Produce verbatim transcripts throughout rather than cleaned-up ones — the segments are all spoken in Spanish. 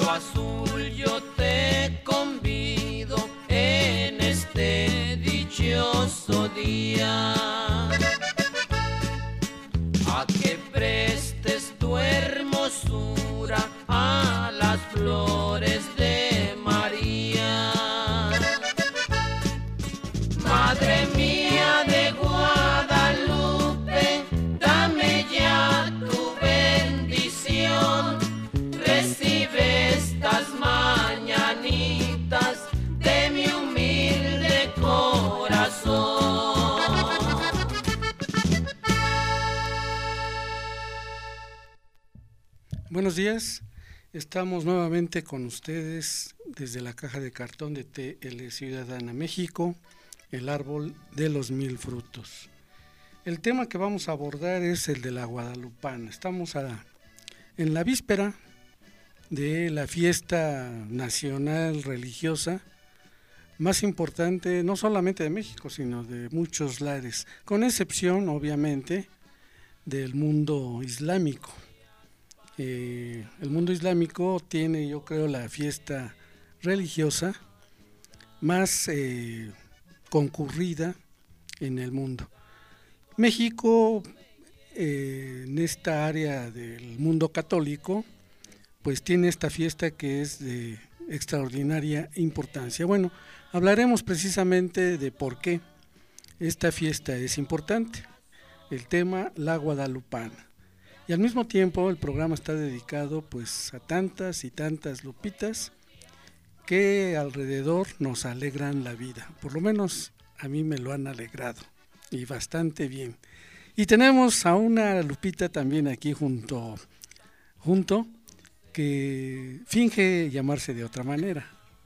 azul yo te convido en este dichoso día a que prestes tu hermosura a las flores de María. Madre mía de Guadalupe, dame ya tu bendición, recibe estas mañanitas de mi humilde corazón. Buenos días, estamos nuevamente con ustedes desde la caja de cartón de T L Ciudadana México, el árbol de los mil frutos. El tema que vamos a abordar es el de la guadalupana. Estamos a, en la víspera de la fiesta nacional religiosa más importante, no solamente de México, sino de muchos lares, con excepción, obviamente, del mundo islámico. Eh, el mundo islámico tiene, yo creo, la fiesta religiosa más eh, concurrida en el mundo. México, eh, en esta área del mundo católico, pues tiene esta fiesta que es de extraordinaria importancia. Bueno, hablaremos precisamente de por qué esta fiesta es importante. El tema, la guadalupana. Y al mismo tiempo el programa está dedicado pues a tantas y tantas lupitas que alrededor nos alegran la vida. Por lo menos a mí me lo han alegrado y bastante bien. Y tenemos a una lupita también aquí junto, junto que finge llamarse de otra manera.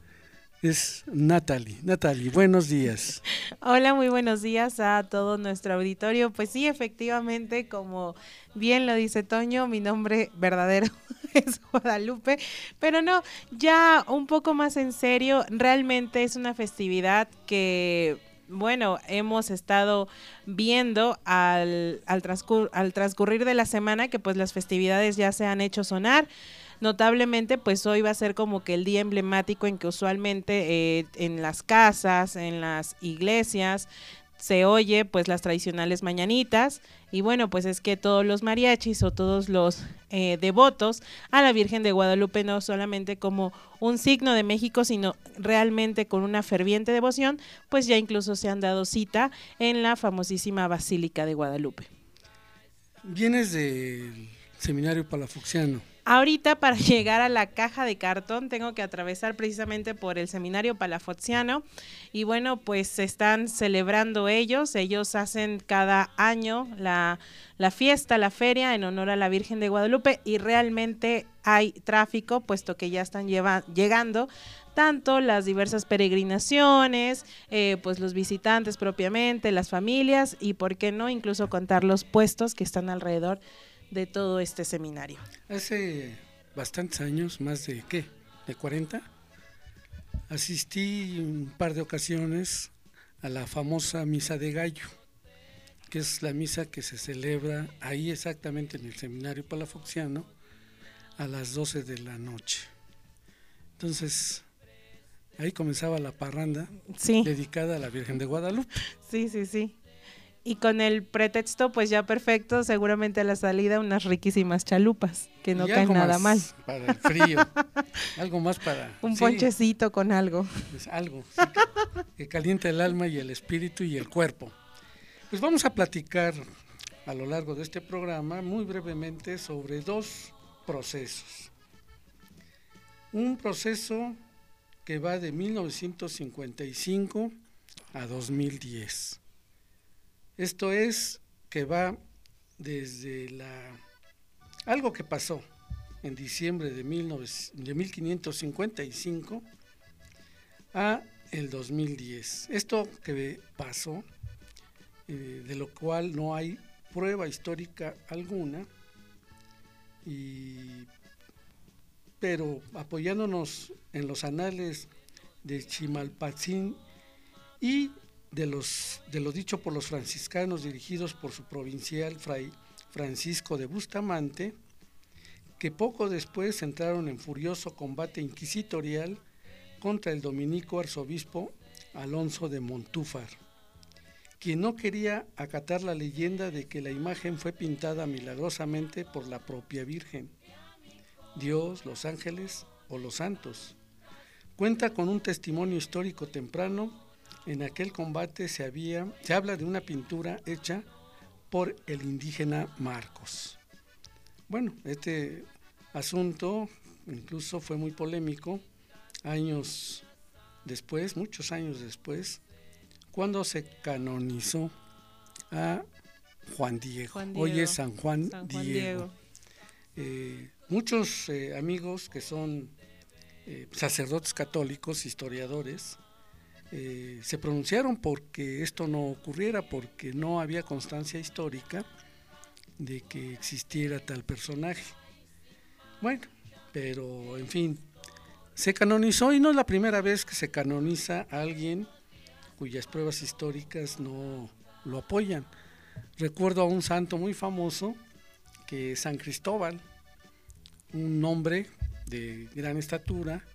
Es Natalie. Natalie, buenos días. Hola, muy buenos días a todo nuestro auditorio. Pues sí, efectivamente, como bien lo dice Toño, mi nombre verdadero es Guadalupe, pero no, ya un poco más en serio, realmente es una festividad que, bueno, hemos estado viendo al, al, transcur- al transcurrir de la semana, que pues las festividades ya se han hecho sonar. Notablemente, pues hoy va a ser como que el día emblemático en que usualmente eh, en las casas, en las iglesias, se oye pues las tradicionales mañanitas, y bueno, pues es que todos los mariachis o todos los eh, devotos a la Virgen de Guadalupe, no solamente como un signo de México, sino realmente con una ferviente devoción, pues ya incluso se han dado cita en la famosísima Basílica de Guadalupe. Vienes del Seminario Palafoxiano. Ahorita, para llegar a la caja de cartón, tengo que atravesar precisamente por el Seminario Palafoxiano, y bueno, pues se están celebrando ellos, ellos hacen cada año la, la fiesta, la feria en honor a la Virgen de Guadalupe, y realmente hay tráfico, puesto que ya están lleva, llegando tanto las diversas peregrinaciones, eh, pues los visitantes propiamente, las familias, y por qué no, incluso contar los puestos que están alrededor de todo este seminario. Hace bastantes años, más de ¿qué? ¿De cuarenta? Asistí un par de ocasiones a la famosa misa de gallo, que es la misa que se celebra ahí exactamente en el Seminario Palafoxiano a las doce de la noche. Entonces, ahí comenzaba la parranda, sí, dedicada a la Virgen de Guadalupe. Sí, sí, sí. Y con el pretexto, pues ya perfecto, seguramente a la salida unas riquísimas chalupas, que no caen nada mal. Para el frío, algo más para... Un sí, ponchecito con algo. Pues algo, sí, que, que calienta el alma y el espíritu y el cuerpo. Pues vamos a platicar a lo largo de este programa muy brevemente sobre dos procesos. Un proceso que va de mil novecientos cincuenta y cinco a dos mil diez. Esto es que va desde la algo que pasó en diciembre de, de mil quinientos cincuenta y cinco a el dos mil diez. Esto que pasó, eh, de lo cual no hay prueba histórica alguna, y, pero apoyándonos en los anales de Chimalpatzin y de los de lo dicho por los franciscanos dirigidos por su provincial Fray Francisco de Bustamante, que poco después entraron en furioso combate inquisitorial contra el dominico arzobispo Alonso de Montúfar, quien no quería acatar la leyenda de que la imagen fue pintada milagrosamente por la propia Virgen, Dios, los ángeles o los santos. Cuenta con un testimonio histórico temprano. En aquel combate se, había, se habla de una pintura hecha por el indígena Marcos. Bueno, este asunto incluso fue muy polémico años después, muchos años después, cuando se canonizó a Juan Diego. Juan Diego. Hoy es San Juan, San Juan Diego. Diego. Eh, muchos eh, amigos que son eh, sacerdotes católicos, historiadores, eh, se pronunciaron porque esto no ocurriera, porque no había constancia histórica de que existiera tal personaje. Bueno, pero en fin, se canonizó y no es la primera vez que se canoniza a alguien cuyas pruebas históricas no lo apoyan. Recuerdo a un santo muy famoso, que es San Cristóbal, un hombre de gran estatura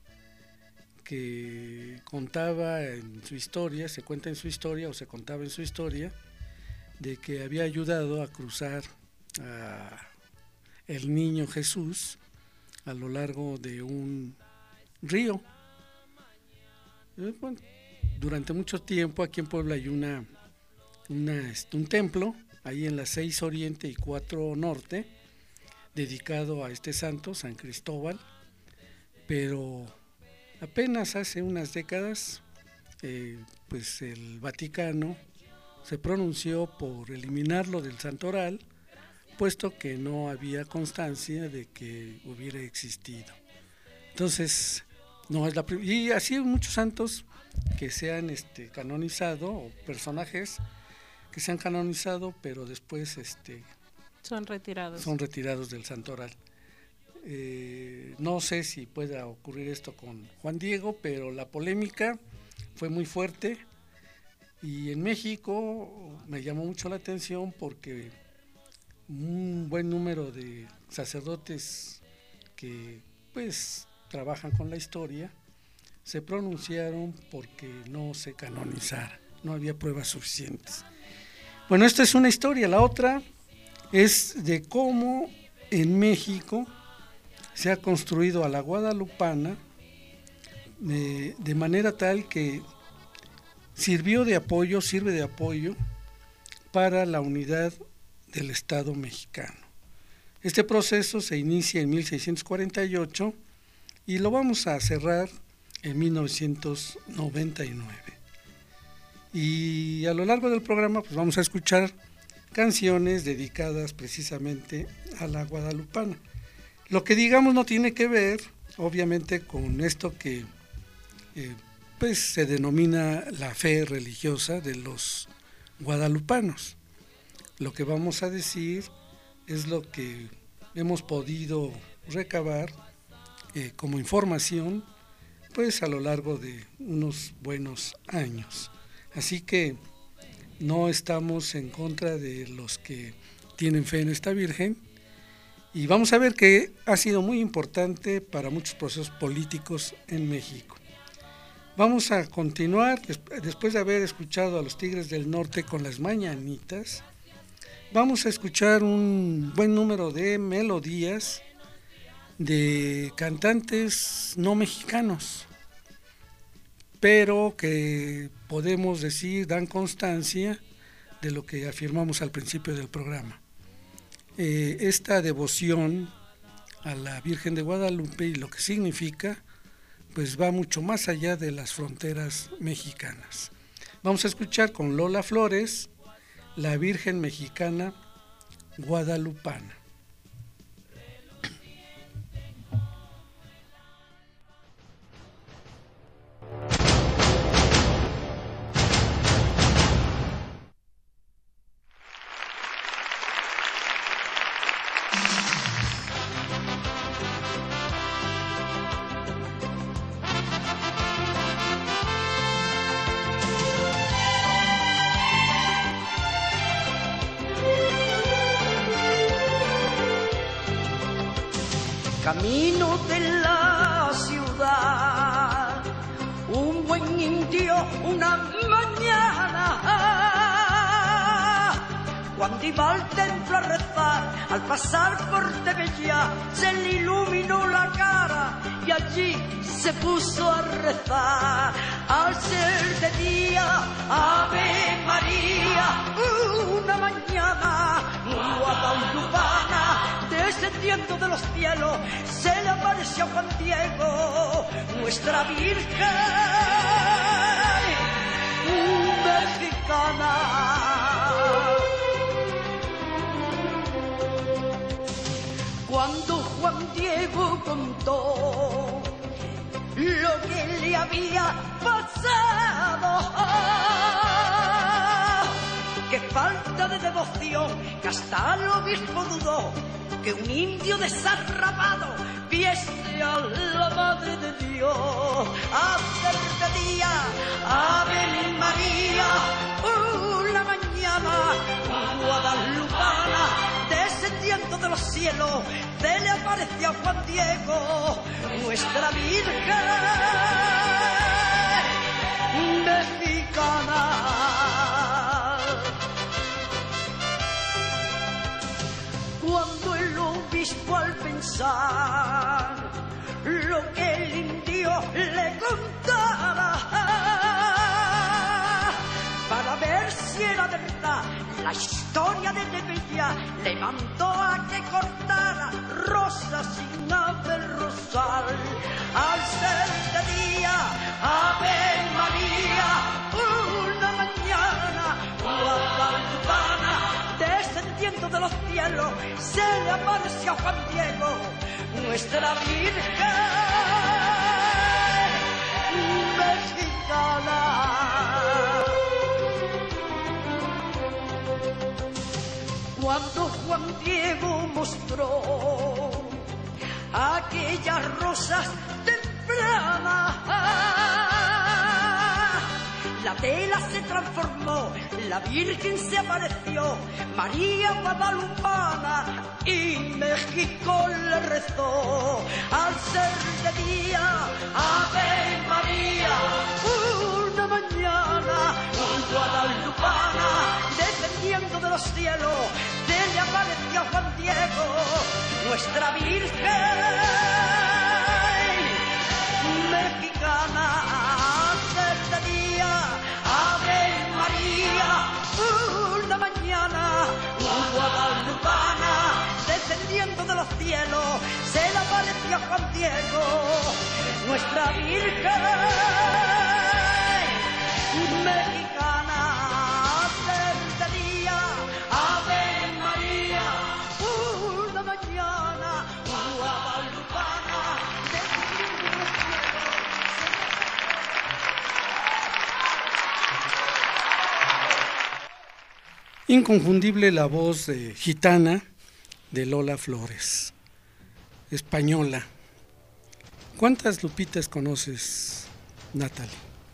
que contaba en su historia, se cuenta en su historia o se contaba en su historia, de que había ayudado a cruzar a el niño Jesús a lo largo de un río. Bueno, durante mucho tiempo aquí en Puebla hay una, una un templo ahí en las seis Oriente y cuatro Norte dedicado a este santo, San Cristóbal, pero apenas hace unas décadas eh, pues el Vaticano se pronunció por eliminarlo del santoral, puesto que no había constancia de que hubiera existido. Entonces, no es la primera, y así hay muchos santos que se han este, canonizado, o personajes que se han canonizado, pero después este, son retirados. Son retirados del santoral. Eh, no sé si pueda ocurrir esto con Juan Diego, pero la polémica fue muy fuerte y en México me llamó mucho la atención porque un buen número de sacerdotes que pues trabajan con la historia se pronunciaron porque no se canonizara, no había pruebas suficientes. Bueno, esta es una historia. La otra es de cómo en México se ha construido a la guadalupana de, de manera tal que sirvió de apoyo, sirve de apoyo para la unidad del Estado mexicano. Este proceso se inicia en mil seiscientos cuarenta y ocho y lo vamos a cerrar en mil novecientos noventa y nueve. Y a lo largo del programa pues vamos a escuchar canciones dedicadas precisamente a la guadalupana. Lo que digamos no tiene que ver, obviamente, con esto que eh, pues se denomina la fe religiosa de los guadalupanos. Lo que vamos a decir es lo que hemos podido recabar eh, como información, pues a lo largo de unos buenos años. Así que no estamos en contra de los que tienen fe en esta Virgen y vamos a ver que ha sido muy importante para muchos procesos políticos en México. Vamos a continuar, después de haber escuchado a los Tigres del Norte con las mañanitas, vamos a escuchar un buen número de melodías de cantantes no mexicanos, pero que podemos decir dan constancia de lo que afirmamos al principio del programa. Eh, esta devoción a la Virgen de Guadalupe y lo que significa, pues va mucho más allá de las fronteras mexicanas. Vamos a escuchar con Lola Flores, la Virgen Mexicana Guadalupana. Thank you. camino de la ciudad, un buen indio una mañana, cuando iba al templo a rezar, al pasar por Tebella, se le iluminó la cara y allí se puso a rezar. Al ser de día, Ave María, una mañana guadalupana, descendiendo de los cielos, se le apareció a Juan Diego, nuestra Virgen mexicana. Cuando Juan Diego contó lo que le había pasado, qué falta de devoción, que hasta el obispo dudó que un indio desarrapado viese a la Madre de Dios. Hacer de día, Ave María, una mañana guadalupana, descendiendo de los cielos, se le apareció a Juan Diego, nuestra Virgen mexicana. Cuando el obispo, al pensar lo que el indio le contara, para ver si era verdad la historia de Tebella, le mandó a que cortara rosas sin haber rosal. Al ser de día, Ave María, una mañana guadalupana, descendiendo de los cielos, se le apareció a Juan Diego, nuestra Virgen mexicana. Cuando Juan Diego mostró aquellas rosas tempranas, la tela se transformó, la Virgen se apareció, María Guadalupana, y México le rezó. Al ser de día, Ave María, una mañana guadalupana, descendiendo de los cielos, se le apareció a Juan Diego, nuestra Virgen mexicana. Al ser de día, Ave María, una mañana guadalupana, descendiendo de los cielos, se le apareció a Juan Diego, nuestra Virgen mexicana. Al ser de día, Ave María, una mañana guadalupana, descendiendo de los cielos. Inconfundible la voz de gitana de Lola Flores, española. ¿Cuántas Lupitas conoces, Natalie?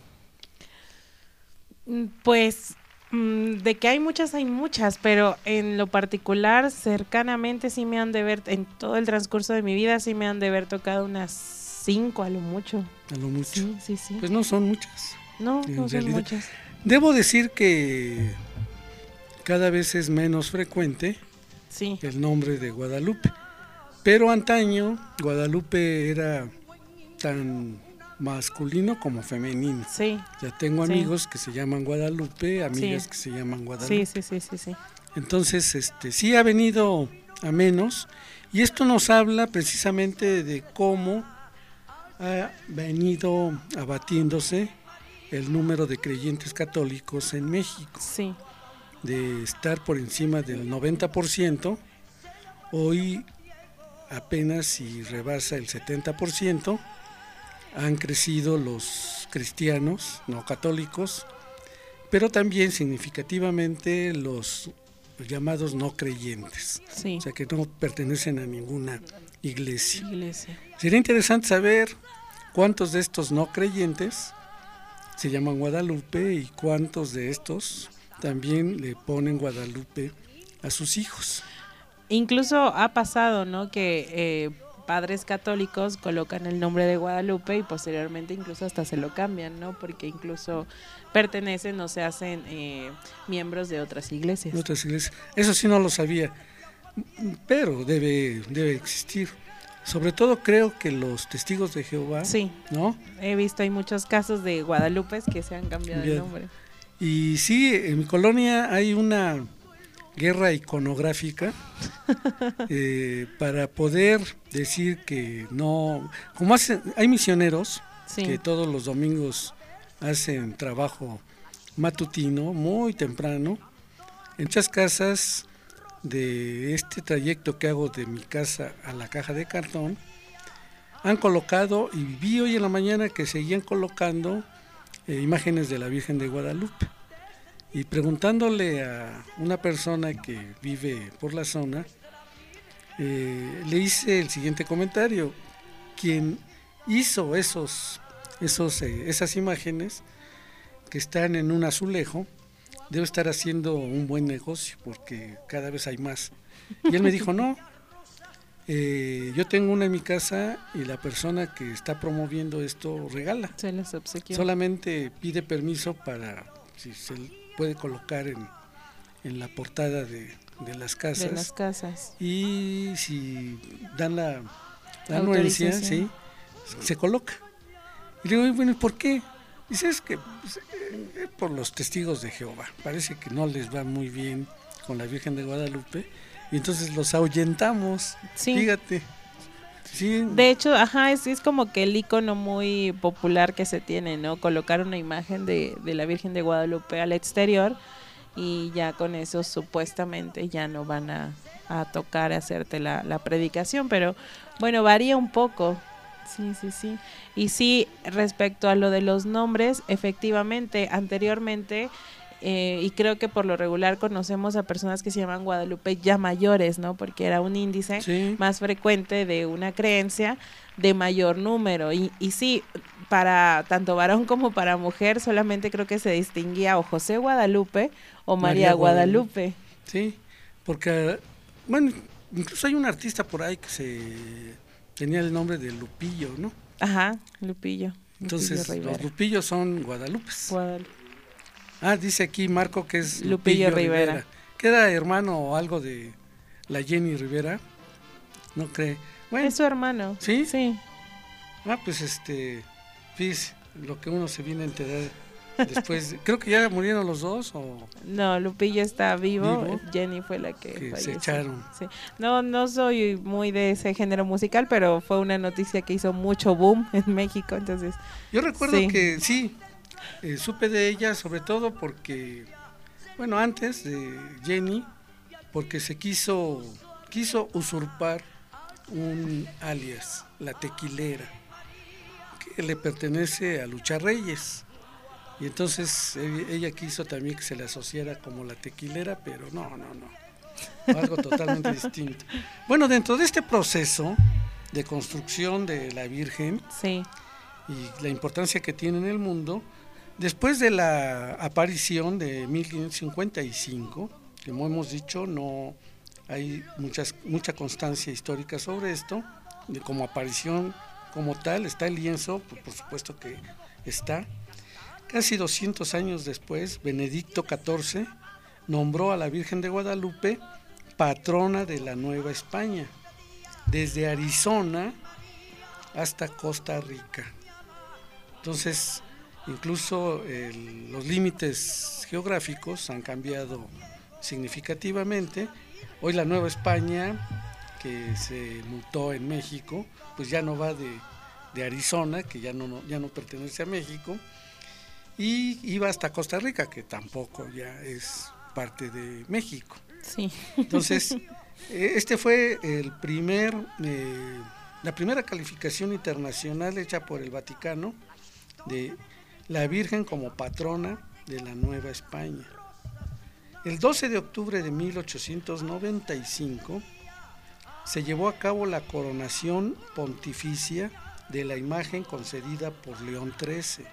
Pues de que hay muchas, hay muchas, pero en lo particular, cercanamente sí me han de ver, en todo el transcurso de mi vida, sí me han de haber tocado unas cinco a lo mucho. A lo mucho. Sí, sí, sí. Pues no son muchas. No, en no son realidad. muchas. Debo decir que cada vez es menos frecuente Sí. el nombre de Guadalupe, pero antaño Guadalupe era tan masculino como femenino. Sí. Ya tengo Sí. amigos que se llaman Guadalupe, amigas Sí. que se llaman Guadalupe. Sí, sí, sí, sí, sí. Entonces, este, sí ha venido a menos, y esto nos habla precisamente de cómo ha venido abatiéndose el número de creyentes católicos en México. Sí. De estar por encima del noventa por ciento, hoy apenas si rebasa el setenta por ciento, han crecido los cristianos no católicos, pero también significativamente los llamados no creyentes, Sí. o sea que no pertenecen a ninguna iglesia. Iglesia. Sería interesante saber cuántos de estos no creyentes se llaman Guadalupe y cuántos de estos también le ponen Guadalupe a sus hijos. Incluso ha pasado, ¿no? Que eh, padres católicos colocan el nombre de Guadalupe y posteriormente incluso hasta se lo cambian, ¿no? Porque incluso pertenecen o se hacen eh, miembros de otras iglesias. De otras iglesias. Eso sí no lo sabía, pero debe, debe existir. Sobre todo creo que los testigos de Jehová, sí, ¿no? He visto, hay muchos casos de Guadalupes que se han cambiado Bien. el nombre. Y sí, en mi colonia hay una guerra iconográfica eh, para poder decir que no, como hacen, hay misioneros Sí. que todos los domingos hacen trabajo matutino muy temprano. En muchas casas de este trayecto que hago de mi casa a la caja de cartón han colocado, y vi hoy en la mañana que seguían colocando eh, imágenes de la Virgen de Guadalupe. Y preguntándole a una persona que vive por la zona, eh, le hice el siguiente comentario: quien hizo esos, esos, eh, esas imágenes que están en un azulejo debe estar haciendo un buen negocio porque cada vez hay más. Y él me dijo, no, eh, yo tengo una en mi casa y la persona que está promoviendo esto regala. Se les obsequió. Solamente pide permiso para, si se puede colocar en, en la portada de, de las casas. De las casas. Y si dan la, la anuencia, sí, se coloca. Y le digo, bueno, ¿por qué? Dice, es que pues, eh, por los testigos de Jehová. Parece que no les va muy bien con la Virgen de Guadalupe y entonces los ahuyentamos. Sí. Fíjate. Sí. De hecho, ajá, es, es como que el icono muy popular que se tiene, ¿no? Colocar una imagen de, de la Virgen de Guadalupe al exterior y ya con eso supuestamente ya no van a, a tocar, a hacerte la, la predicación, pero bueno, varía un poco. Sí, sí, sí. Y sí, respecto a lo de los nombres, efectivamente, anteriormente, eh, y creo que por lo regular conocemos a personas que se llaman Guadalupe ya mayores, ¿no? Porque era un índice Sí. más frecuente de una creencia de mayor número. Y, y sí, para tanto varón como para mujer, solamente creo que se distinguía o José Guadalupe o María, María Guadalupe. Guadalupe. Sí, porque, bueno, incluso hay un artista por ahí que se tenía el nombre de Lupillo, ¿no? Ajá, Lupillo. Entonces, Lupillo los Lupillos son Guadalupes. Guadalupe. Ah, dice aquí Marco que es Lupillo Lupillo, Rivera. Rivera. Que era hermano o algo de la Jenny Rivera. No cree. Bueno, Es su hermano. ¿sí? Sí. ah, pues este, fíjese, lo que uno se viene a enterar después. de- creo que ya murieron los dos o No, Lupillo está vivo. Vivo. Jenny fue la que, que se falleció. echaron. Sí. No, no soy muy de ese género musical, pero fue una noticia que hizo mucho boom en México, entonces. Yo recuerdo Sí. que sí, eh, supe de ella sobre todo porque, bueno, antes de Jenny, porque se quiso, quiso usurpar un alias, la Tequilera, que le pertenece a Lucha Reyes. Y entonces eh, ella quiso también que se le asociara como la Tequilera, pero no, no, no, algo totalmente distinto. Bueno, dentro de este proceso de construcción de la Virgen, Sí, y la importancia que tiene en el mundo, después de la aparición de mil quinientos cincuenta y cinco, como hemos dicho, no hay muchas, mucha constancia histórica sobre esto, de como aparición como tal, está el lienzo, por, por supuesto que está. Casi doscientos años después, Benedicto catorce nombró a la Virgen de Guadalupe patrona de la Nueva España, desde Arizona hasta Costa Rica. Entonces, incluso el, los límites geográficos han cambiado significativamente. Hoy la Nueva España, que se mutó en México, pues ya no va de, de Arizona, que ya no, ya no pertenece a México, y iba hasta Costa Rica, que tampoco ya es parte de México. sí. Entonces, eh, este fue el primer, eh, la primera calificación internacional hecha por el Vaticano de la Virgen como patrona de la Nueva España. El doce de octubre de mil ochocientos noventa y cinco se llevó a cabo la coronación pontificia de la imagen concedida por León trece.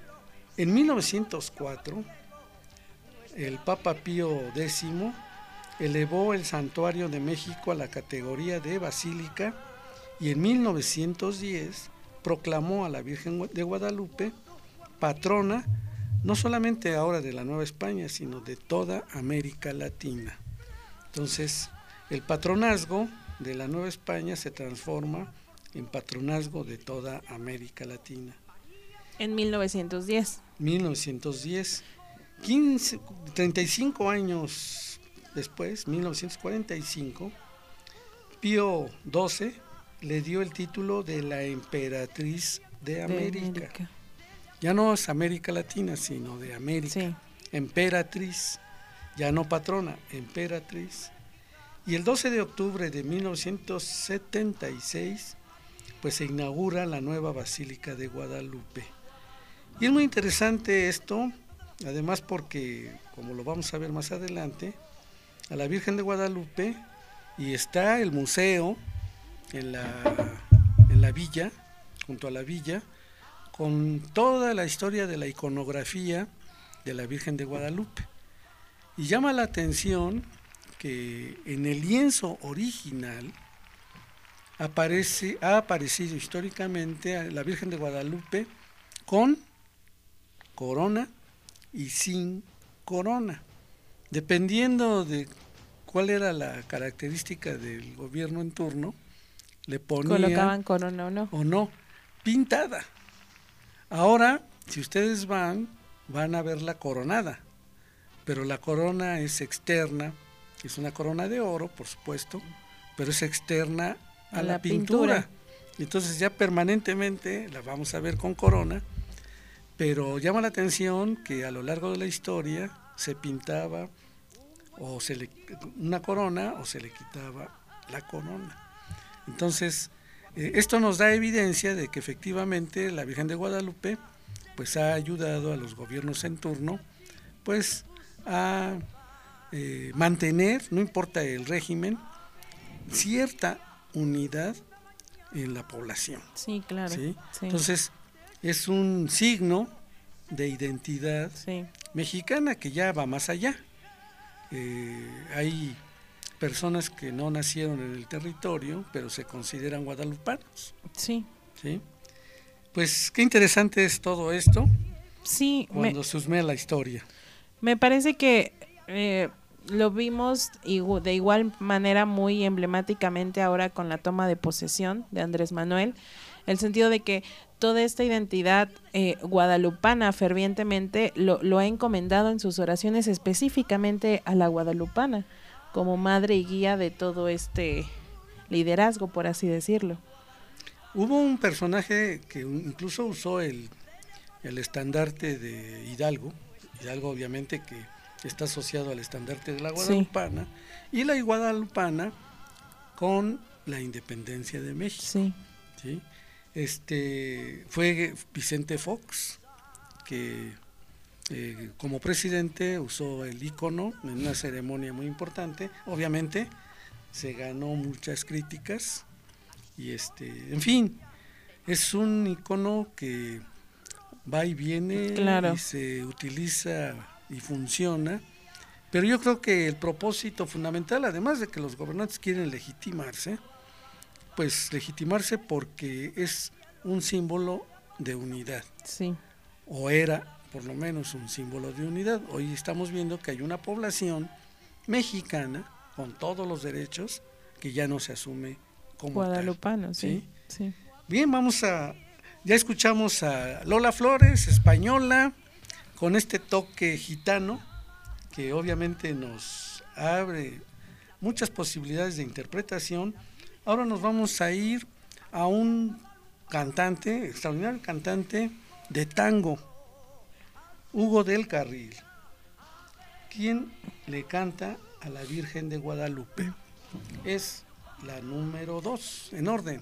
En mil novecientos cuatro, el Papa Pío X elevó el Santuario de México a la categoría de basílica y en mil novecientos diez proclamó a la Virgen de Guadalupe patrona no solamente ahora de la Nueva España, sino de toda América Latina. Entonces, el patronazgo de la Nueva España se transforma en patronazgo de toda América Latina. En mil novecientos diez. mil novecientos diez, quince, treinta y cinco años después, mil novecientos cuarenta y cinco, Pío doce le dio el título de la emperatriz de América. De América. Ya no es América Latina, sino de América. Sí. Emperatriz, ya no patrona, emperatriz. Y el doce de octubre de mil novecientos setenta y seis, pues se inaugura la nueva Basílica de Guadalupe. Y es muy interesante esto, además porque, como lo vamos a ver más adelante, a la Virgen de Guadalupe, y está el museo en la, en la villa, junto a la villa, con toda la historia de la iconografía de la Virgen de Guadalupe. Y llama la atención que en el lienzo original aparece, ha aparecido históricamente a la Virgen de Guadalupe con corona y sin corona, dependiendo de cuál era la característica del gobierno en turno, le ponían colocaban corona o no, o no, pintada. Ahora, si ustedes van, van a verla coronada, pero la corona es externa, es una corona de oro, por supuesto, pero es externa a, a la, la pintura. pintura. Entonces ya permanentemente la vamos a ver con corona, pero llama la atención que a lo largo de la historia se pintaba o se le, una corona o se le quitaba la corona. Entonces, eh, esto nos da evidencia de que efectivamente la Virgen de Guadalupe pues ha ayudado a los gobiernos en turno pues a eh, mantener, no importa el régimen, cierta unidad en la población. Sí, claro. ¿Sí? Sí. Entonces, es un signo de identidad sí. mexicana que ya va más allá. Eh, hay personas que no nacieron en el territorio, pero se consideran guadalupanos. Sí. ¿Sí? Pues qué interesante es todo esto. Sí. Cuando me, se husmea la historia. Me parece que eh, lo vimos de igual manera muy emblemáticamente ahora con la toma de posesión de Andrés Manuel, el sentido de que toda esta identidad eh, guadalupana fervientemente lo, lo ha encomendado en sus oraciones específicamente a la guadalupana, como madre y guía de todo este liderazgo, por así decirlo. Hubo un personaje que incluso usó el, el estandarte de Hidalgo, Hidalgo obviamente que está asociado al estandarte de la guadalupana, sí. y la guadalupana con la independencia de México. Sí. ¿Sí? Este, fue Vicente Fox, que eh, como presidente usó el ícono en una ceremonia muy importante. Obviamente se ganó muchas críticas y este, en fin, es un ícono que va y viene, claro. y se utiliza y funciona, pero yo creo que el propósito fundamental, además de que los gobernantes quieren legitimarse, pues legitimarse porque es un símbolo de unidad. Sí. O era por lo menos un símbolo de unidad. Hoy estamos viendo que hay una población mexicana con todos los derechos que ya no se asume como guadalupano, ¿sí? Sí, sí. Bien, vamos a, ya escuchamos a Lola Flores, española, con este toque gitano que obviamente nos abre muchas posibilidades de interpretación. Ahora nos vamos a ir a un cantante, extraordinario cantante de tango, Hugo del Carril, quien le canta a la Virgen de Guadalupe. Es la número dos en orden.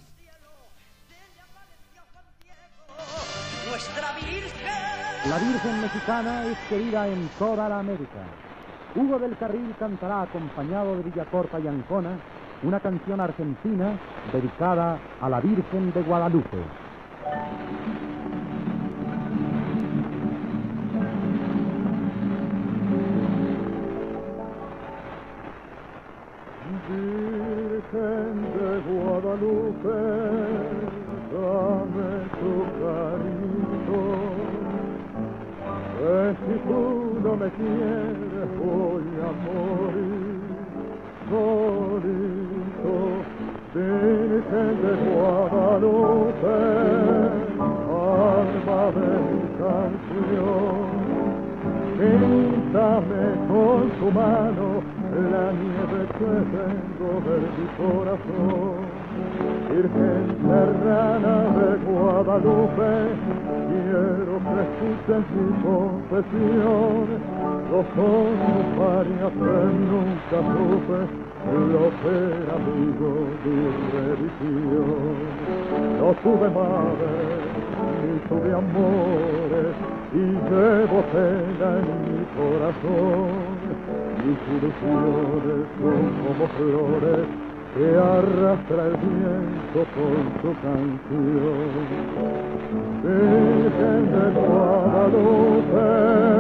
Nuestra Virgen. La Virgen mexicana es querida en toda la América. Hugo del Carril cantará acompañado de Villacorta y Ancona una canción argentina dedicada a la Virgen de Guadalupe. Virgen de Guadalupe, dame tu cariño, que si tú no me quieres voy a morir solito. Virgen de Guadalupe, alma de mi canción, píntame con tu mano la nieve que tengo de mi corazón. Virgen serrana de Guadalupe, quiero que escuchen mi confesión. Yo soy un paria que nunca supe lo que era amigo de religión. No tuve madre, ni tuve amores, y llevo pena en mi corazón. Mis ilusiones son como flores que arrastra el viento con su canción. Virgen de Guadalupe,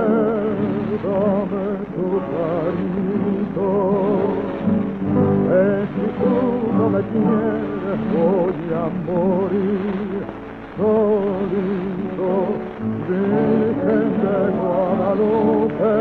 dame tu cariño, que si tú no me quieres voy a morir solito. Virgen de Guadalupe,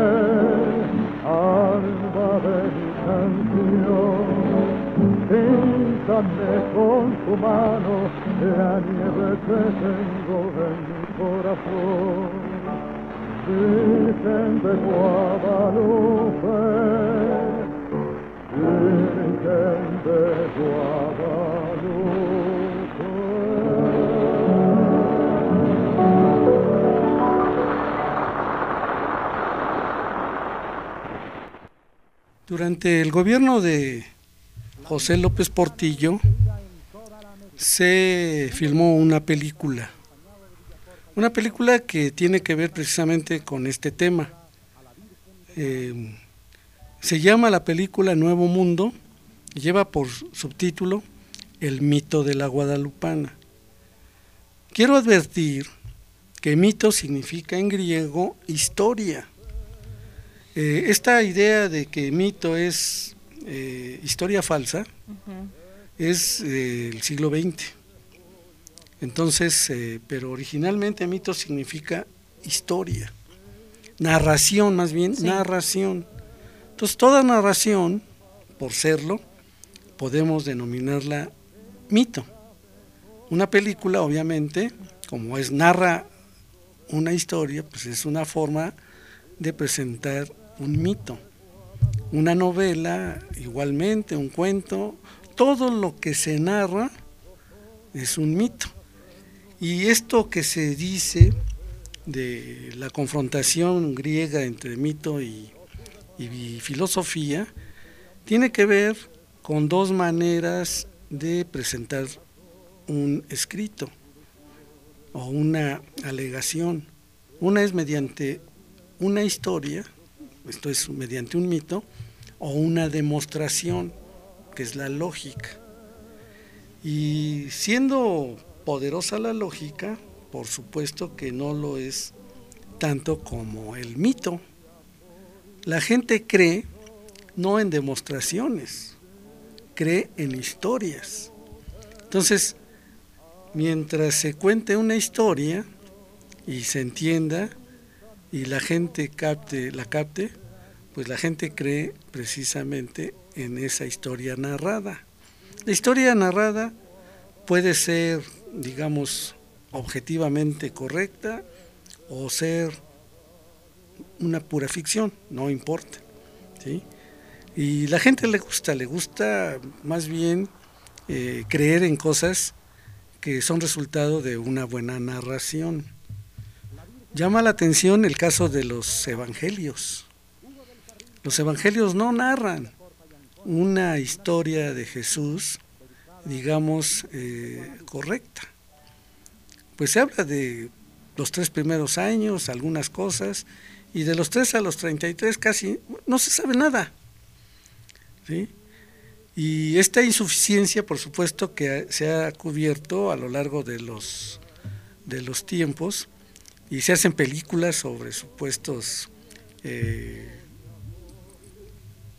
alma de mi canción, píntame con tu mano la nieve que tengo en mi corazón. Virgen de Guadalupe, Virgen de Guadalupe. Durante el gobierno de José López Portillo se filmó una película, una película que tiene que ver precisamente con este tema. Eh, se llama la película Nuevo Mundo y lleva por subtítulo El mito de la Guadalupana. Quiero advertir que mito significa en griego historia. Eh, esta idea de que mito es eh, historia falsa uh-huh. es eh, el siglo veinte. Entonces, eh, pero originalmente mito significa historia, narración más bien, sí. narración. Entonces toda narración, por serlo, podemos denominarla mito. Una película, obviamente, como es narra una historia, pues es una forma de presentar un mito. Una novela, igualmente, un cuento, todo lo que se narra es un mito. Y esto que se dice de la confrontación griega entre mito y, y filosofía, tiene que ver con dos maneras de presentar un escrito o una alegación. Una es mediante una historia, esto es mediante un mito, o una demostración, que es la lógica. Y siendo poderosa la lógica, por supuesto que no lo es tanto como el mito. La gente cree no en demostraciones, cree en historias. Entonces, mientras se cuente una historia y se entienda y la gente capte, la capte, pues la gente cree precisamente en esa historia narrada. La historia narrada puede ser, digamos, objetivamente correcta o ser una pura ficción, no importa, ¿sí? Y la gente le gusta, le gusta más bien eh, creer en cosas que son resultado de una buena narración. Llama la atención el caso de los evangelios. Los evangelios no narran una historia de Jesús, digamos, eh, correcta. Pues se habla de los tres primeros años, algunas cosas, y de los tres a los treinta y tres casi no se sabe nada, ¿sí? Y esta insuficiencia, por supuesto, que se ha cubierto a lo largo de los, de los tiempos, y se hacen películas sobre supuestos eh,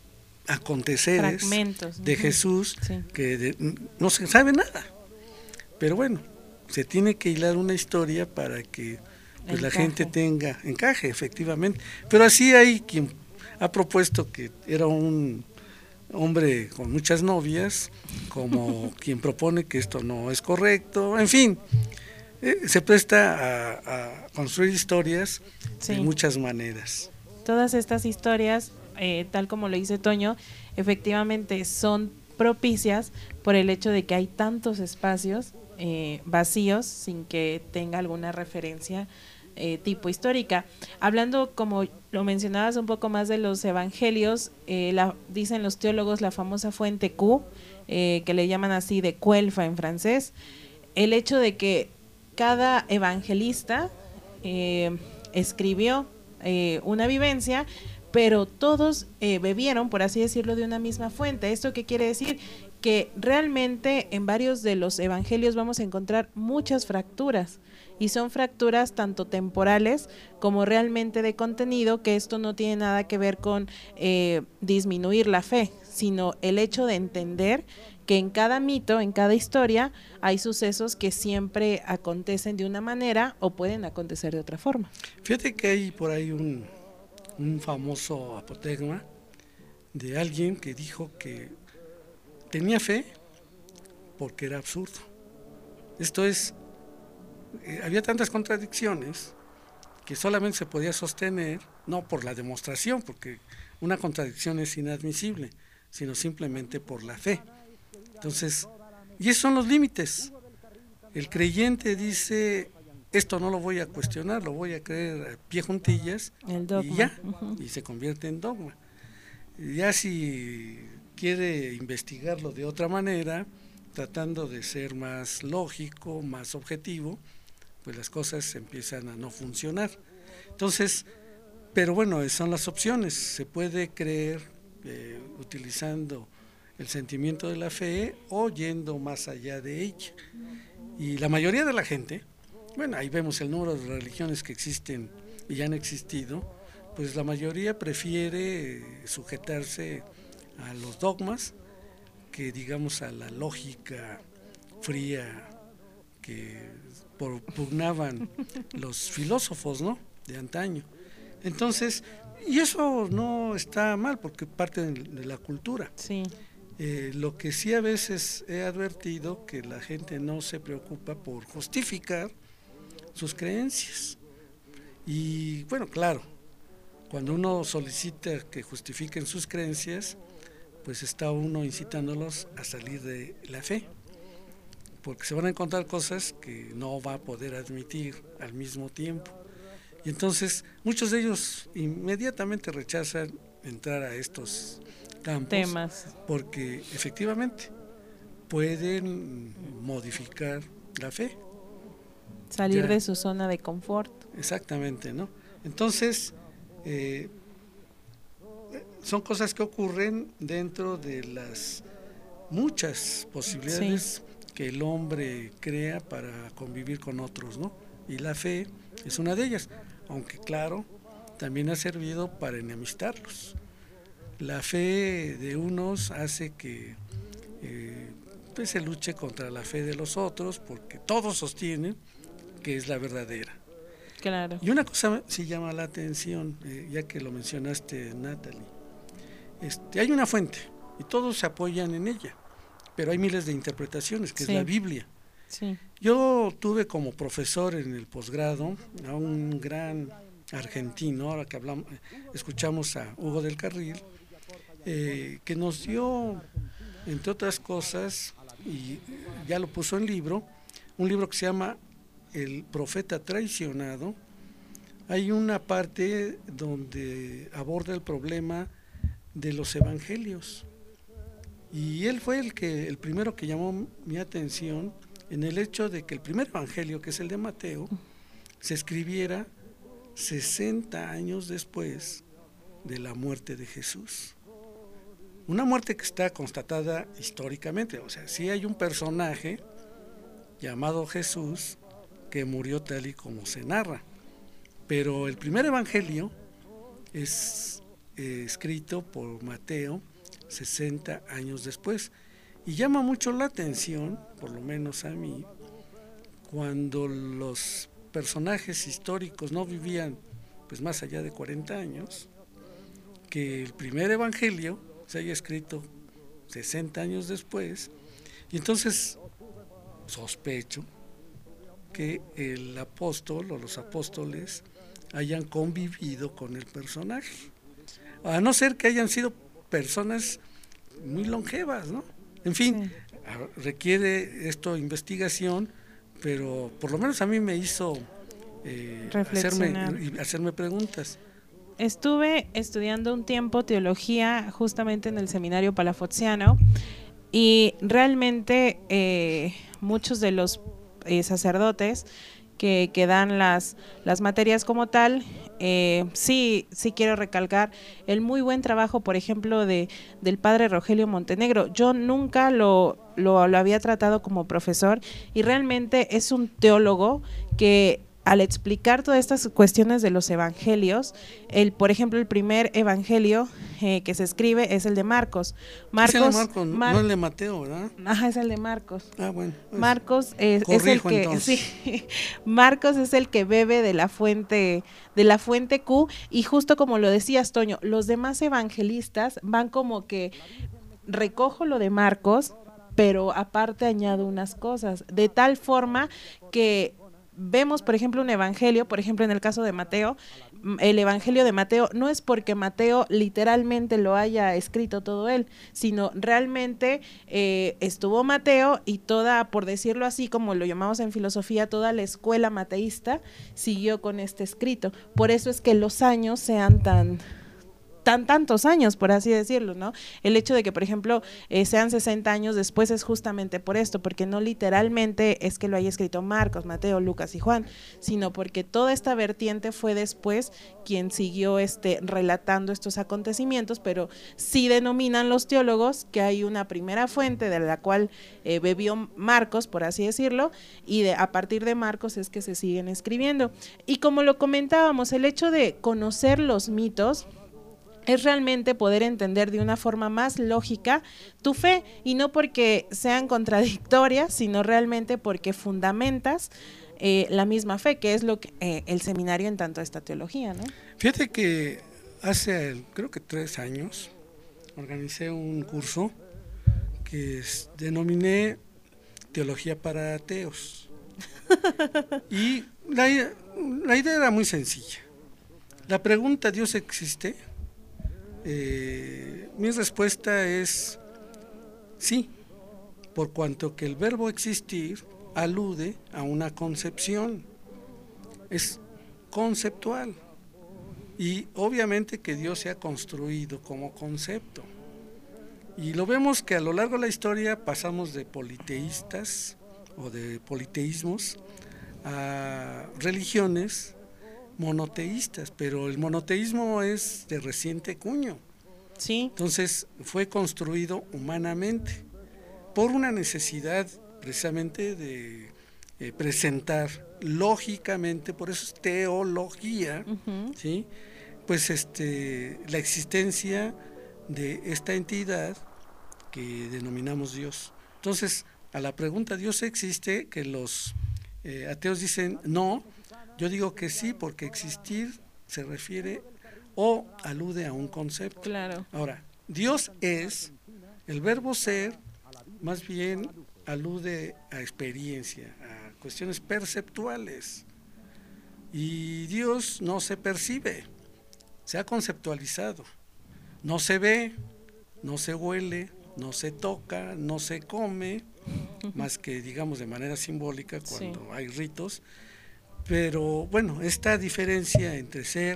aconteceres fragmentos de Jesús, sí. que de, no se sabe nada. Pero bueno, se tiene que hilar una historia para que pues, la gente tenga encaje, efectivamente. Pero así hay quien ha propuesto que era un hombre con muchas novias, como quien propone que esto no es correcto, en fin, eh, se presta a, a construir historias sí. de muchas maneras. Todas estas historias, eh, tal como lo dice Toño, efectivamente son propicias por el hecho de que hay tantos espacios eh, vacíos sin que tenga alguna referencia Eh, tipo histórica. Hablando, como lo mencionabas, un poco más de los evangelios, eh, la, dicen los teólogos la famosa fuente Q, eh, que le llaman así de Cuelfa en francés, el hecho de que cada evangelista eh, escribió eh, una vivencia, pero todos eh, bebieron, por así decirlo, de una misma fuente. ¿Esto qué quiere decir? Que realmente en varios de los evangelios vamos a encontrar muchas fracturas, y son fracturas tanto temporales como realmente de contenido, que esto no tiene nada que ver con eh, disminuir la fe, sino el hecho de entender que en cada mito, en cada historia, hay sucesos que siempre acontecen de una manera o pueden acontecer de otra forma. Fíjate que hay por ahí un, un famoso apotegma de alguien que dijo que tenía fe porque era absurdo. Esto es, eh, había tantas contradicciones que solamente se podía sostener, no por la demostración, porque una contradicción es inadmisible, sino simplemente por la fe. Entonces, y esos son los límites. El creyente dice, esto no lo voy a cuestionar, lo voy a creer a pie juntillas, el dogma. Y ya, uh-huh. y se convierte en dogma. Ya si quiere investigarlo de otra manera, tratando de ser más lógico, más objetivo, pues las cosas empiezan a no funcionar. Entonces, pero bueno, son las opciones. Se puede creer eh, utilizando el sentimiento de la fe o yendo más allá de ella. Y la mayoría de la gente, bueno, ahí vemos el número de religiones que existen y han existido, pues la mayoría prefiere sujetarse a los dogmas que digamos a la lógica fría que propugnaban los filósofos, ¿no?, de antaño. Entonces, y eso no está mal porque parte de la cultura. Sí. Eh, lo que sí a veces he advertido que la gente no se preocupa por justificar sus creencias. Y bueno, claro, cuando uno solicita que justifiquen sus creencias, pues está uno incitándolos a salir de la fe, porque se van a encontrar cosas que no va a poder admitir al mismo tiempo. Y entonces muchos de ellos inmediatamente rechazan entrar a estos campos, temas, porque efectivamente pueden modificar la fe. Salir ya. de su zona de confort. Exactamente, ¿no? Entonces, eh, son cosas que ocurren dentro de las muchas posibilidades sí. que el hombre crea para convivir con otros, ¿no? Y la fe es una de ellas, aunque claro, también ha servido para enemistarlos. La fe de unos hace que eh, pues se luche contra la fe de los otros, porque todos sostienen que es la verdadera. Claro. Y una cosa sí llama la atención, eh, ya que lo mencionaste, Natalie. Este, hay una fuente y todos se apoyan en ella, pero hay miles de interpretaciones, que sí. es la Biblia. Sí. Yo tuve como profesor en el posgrado a un gran argentino, ahora que hablamos, escuchamos a Hugo del Carril, eh, que nos dio, entre otras cosas, y ya lo puso en libro, un libro que se llama El profeta traicionado. Hay una parte donde aborda el problema de los evangelios, y él fue el que el primero que llamó mi atención en el hecho de que el primer evangelio, que es el de Mateo, se escribiera sesenta años después de la muerte de Jesús. Una muerte que está constatada históricamente, o sea, sí hay un personaje llamado Jesús que murió tal y como se narra, pero el primer evangelio es eh, escrito por Mateo sesenta años después. Y llama mucho la atención, por lo menos a mí, cuando los personajes históricos no vivían pues más allá de cuarenta años, que el primer evangelio se haya escrito sesenta años después, y entonces sospecho que el apóstol o los apóstoles hayan convivido con el personaje, a no ser que hayan sido personas muy longevas, ¿no? En fin, sí. Requiere esto investigación, pero por lo menos a mí me hizo eh, hacerme, hacerme preguntas. Estuve estudiando un tiempo teología justamente en el seminario palafoxiano y realmente eh, muchos de los eh, sacerdotes que, que dan las, las materias como tal, eh, sí, sí quiero recalcar el muy buen trabajo, por ejemplo, de del padre Rogelio Montenegro. Yo nunca lo, lo, lo había tratado como profesor y realmente es un teólogo que al explicar todas estas cuestiones de los evangelios, el, por ejemplo, el primer evangelio eh, que se escribe es el de Marcos. Marcos, es el de Marcos, Mar- no el de Mateo, ¿verdad? Ajá, es el de Marcos. Ah, bueno. Pues, Marcos es, es el que, entonces. sí, Marcos es el que bebe de la fuente, de la fuente Q, y justo como lo decías, Toño, los demás evangelistas van como que recojo lo de Marcos, pero aparte añado unas cosas, de tal forma que vemos, por ejemplo, un evangelio, por ejemplo, en el caso de Mateo, el evangelio de Mateo no es porque Mateo literalmente lo haya escrito todo él, sino realmente eh, estuvo Mateo y toda, por decirlo así, como lo llamamos en filosofía, toda la escuela mateísta siguió con este escrito. Por eso es que los años sean tan... tan tantos años, por así decirlo, ¿no? El hecho de que, por ejemplo, eh, sean sesenta años después es justamente por esto, porque no literalmente es que lo haya escrito Marcos, Mateo, Lucas y Juan, sino porque toda esta vertiente fue después quien siguió este relatando estos acontecimientos, pero sí denominan los teólogos que hay una primera fuente de la cual eh, bebió Marcos, por así decirlo, y de, a partir de Marcos es que se siguen escribiendo. Y como lo comentábamos, el hecho de conocer los mitos es realmente poder entender de una forma más lógica tu fe, y no porque sean contradictorias, sino realmente porque fundamentas eh, la misma fe, que es lo que eh, el seminario en tanto a esta teología, ¿no? Fíjate que hace, creo que tres años, organicé un curso que es, denominé Teología para Ateos. Y la, la idea era muy sencilla. La pregunta, ¿Dios existe? Eh, mi respuesta es sí, por cuanto que el verbo existir alude a una concepción, es conceptual, y obviamente que Dios se ha construido como concepto, y lo vemos que a lo largo de la historia pasamos de politeístas o de politeísmos a religiones monoteístas, pero el monoteísmo es de reciente cuño. Sí. Entonces fue construido humanamente por una necesidad precisamente de eh, presentar lógicamente, por eso es teología, uh-huh. ¿sí? Pues este la existencia de esta entidad que denominamos Dios. Entonces, a la pregunta ¿Dios existe?, que los eh, ateos dicen no, yo digo que sí, porque existir se refiere o alude a un concepto. Claro. Ahora, Dios es, el verbo ser, más bien alude a experiencia, a cuestiones perceptuales. Y Dios no se percibe, se ha conceptualizado. No se ve, no se huele, no se toca, no se come, más que digamos de manera simbólica cuando sí. hay ritos. Pero bueno, esta diferencia entre ser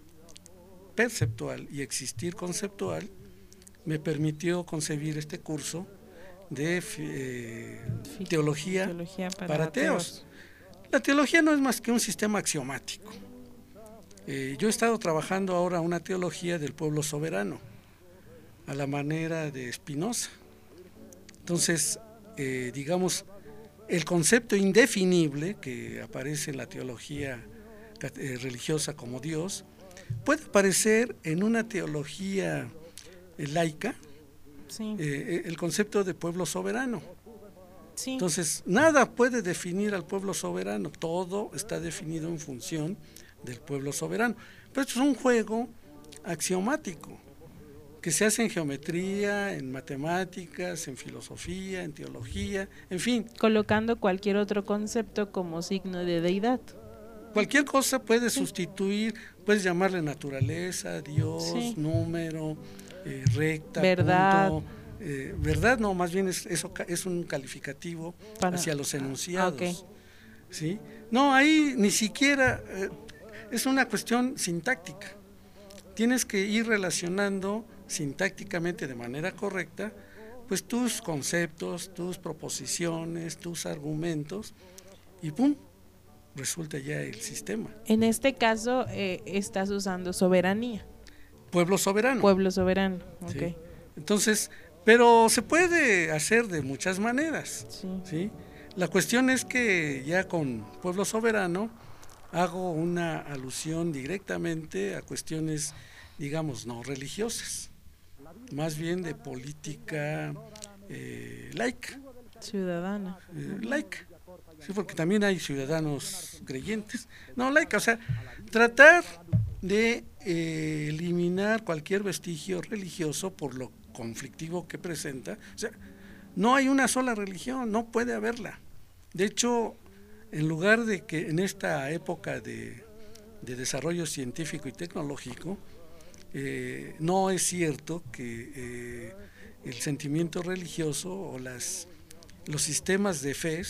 perceptual y existir conceptual me permitió concebir este curso de eh, teología, teología para, para ateos. La teología no es más que un sistema axiomático. Eh, yo he estado trabajando ahora una teología del pueblo soberano, a la manera de Spinoza. Entonces, eh, digamos, el concepto indefinible que aparece en la teología eh, religiosa como Dios, puede aparecer en una teología eh, laica, Sí. eh, el concepto de pueblo soberano. Sí. Entonces, nada puede definir al pueblo soberano, todo está definido en función del pueblo soberano. Pero esto es un juego axiomático, que se hace en geometría, en matemáticas, en filosofía, en teología, en fin. Colocando cualquier otro concepto como signo de deidad. Cualquier cosa puede sustituir, puedes llamarle naturaleza, Dios, Sí. número, eh, recta, Verdad. punto. Eh, verdad, no, más bien es, eso ca- es un calificativo Para- hacia los enunciados. Ah, ok. ¿Sí? No, ahí ni siquiera, eh, es una cuestión sintáctica. Tienes que ir relacionando sintácticamente de manera correcta, pues tus conceptos, tus proposiciones, tus argumentos, y ¡pum!, resulta ya el sistema. En este caso eh, estás usando soberanía, Pueblo soberano. pueblo soberano. Ok. ¿sí? Entonces, pero se puede hacer de muchas maneras. Sí. ¿sí? La cuestión es que ya con pueblo soberano hago una alusión directamente a cuestiones, digamos, no religiosas, más bien de política eh, laica, Ciudadana. eh, laica, sí, porque también hay ciudadanos creyentes, no laica, o sea, tratar de eh, eliminar cualquier vestigio religioso por lo conflictivo que presenta. O sea, no hay una sola religión, no puede haberla. De hecho, en lugar de que en esta época de, de desarrollo científico y tecnológico, eh, no es cierto que eh, el sentimiento religioso o las, los sistemas de fe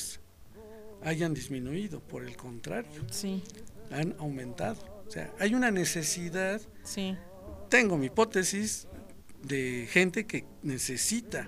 hayan disminuido, por el contrario, Sí, han aumentado. O sea, hay una necesidad, sí, tengo mi hipótesis, de gente que necesita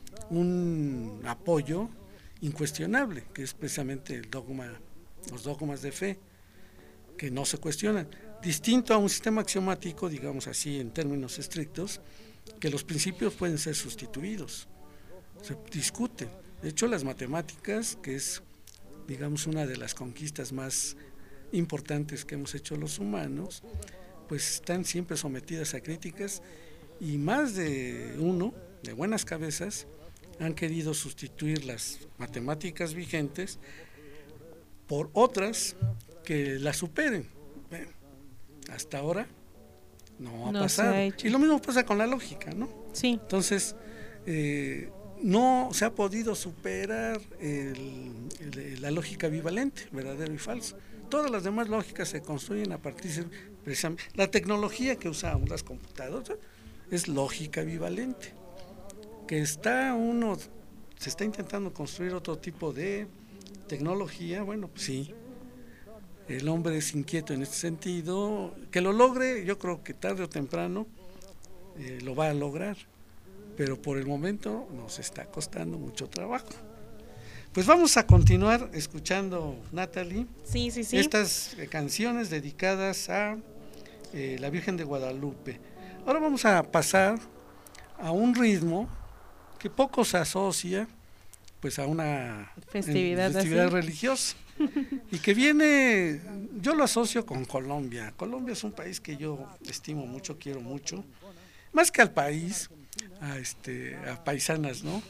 un apoyo incuestionable, que es precisamente el dogma, los dogmas de fe, que no se cuestionan, distinto a un sistema axiomático, digamos así en términos estrictos, que los principios pueden ser sustituidos, se discuten. De hecho, las matemáticas, que es, digamos, una de las conquistas más importantes que hemos hecho los humanos, pues están siempre sometidas a críticas, y más de uno, de buenas cabezas, han querido sustituir las matemáticas vigentes por otras que las superen. Bueno, hasta ahora no ha No se pasado. ha hecho. Y lo mismo pasa con la lógica, ¿no? sí, Entonces, eh, no se ha podido superar el, el- la lógica bivalente, verdadero y falso. Todas las demás lógicas se construyen a partir de precisamente la tecnología que usamos las computadoras es lógica bivalente, que está uno se está intentando construir otro tipo de tecnología. Bueno, pues sí, el hombre es inquieto en este sentido, que lo logre, yo creo que tarde o temprano eh, lo va a lograr, pero por el momento nos está costando mucho trabajo. Pues vamos a continuar escuchando, Natalie, sí, sí, sí. estas eh, canciones dedicadas a eh, la Virgen de Guadalupe. Ahora vamos a pasar a un ritmo que poco se asocia pues a una Festividad en- festividad así. religiosa y que viene, yo lo asocio con Colombia. Colombia es un país que yo estimo mucho, quiero mucho, más que al país, a este a paisanas, ¿no?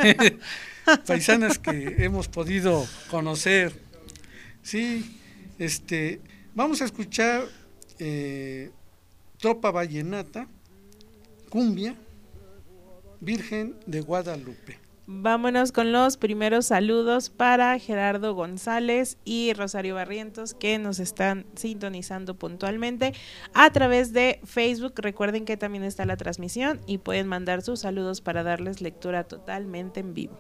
Paisanas que hemos podido conocer. Sí, este, vamos a escuchar eh, Tropa Vallenata, Cumbia, Virgen de Guadalupe. Vámonos con los primeros saludos para Gerardo González y Rosario Barrientos, que nos están sintonizando puntualmente a través de Facebook. Recuerden que también está la transmisión y pueden mandar sus saludos para darles lectura totalmente en vivo.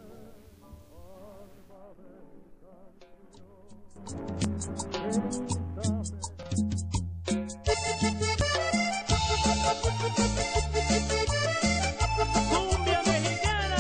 Cumbia mexicana.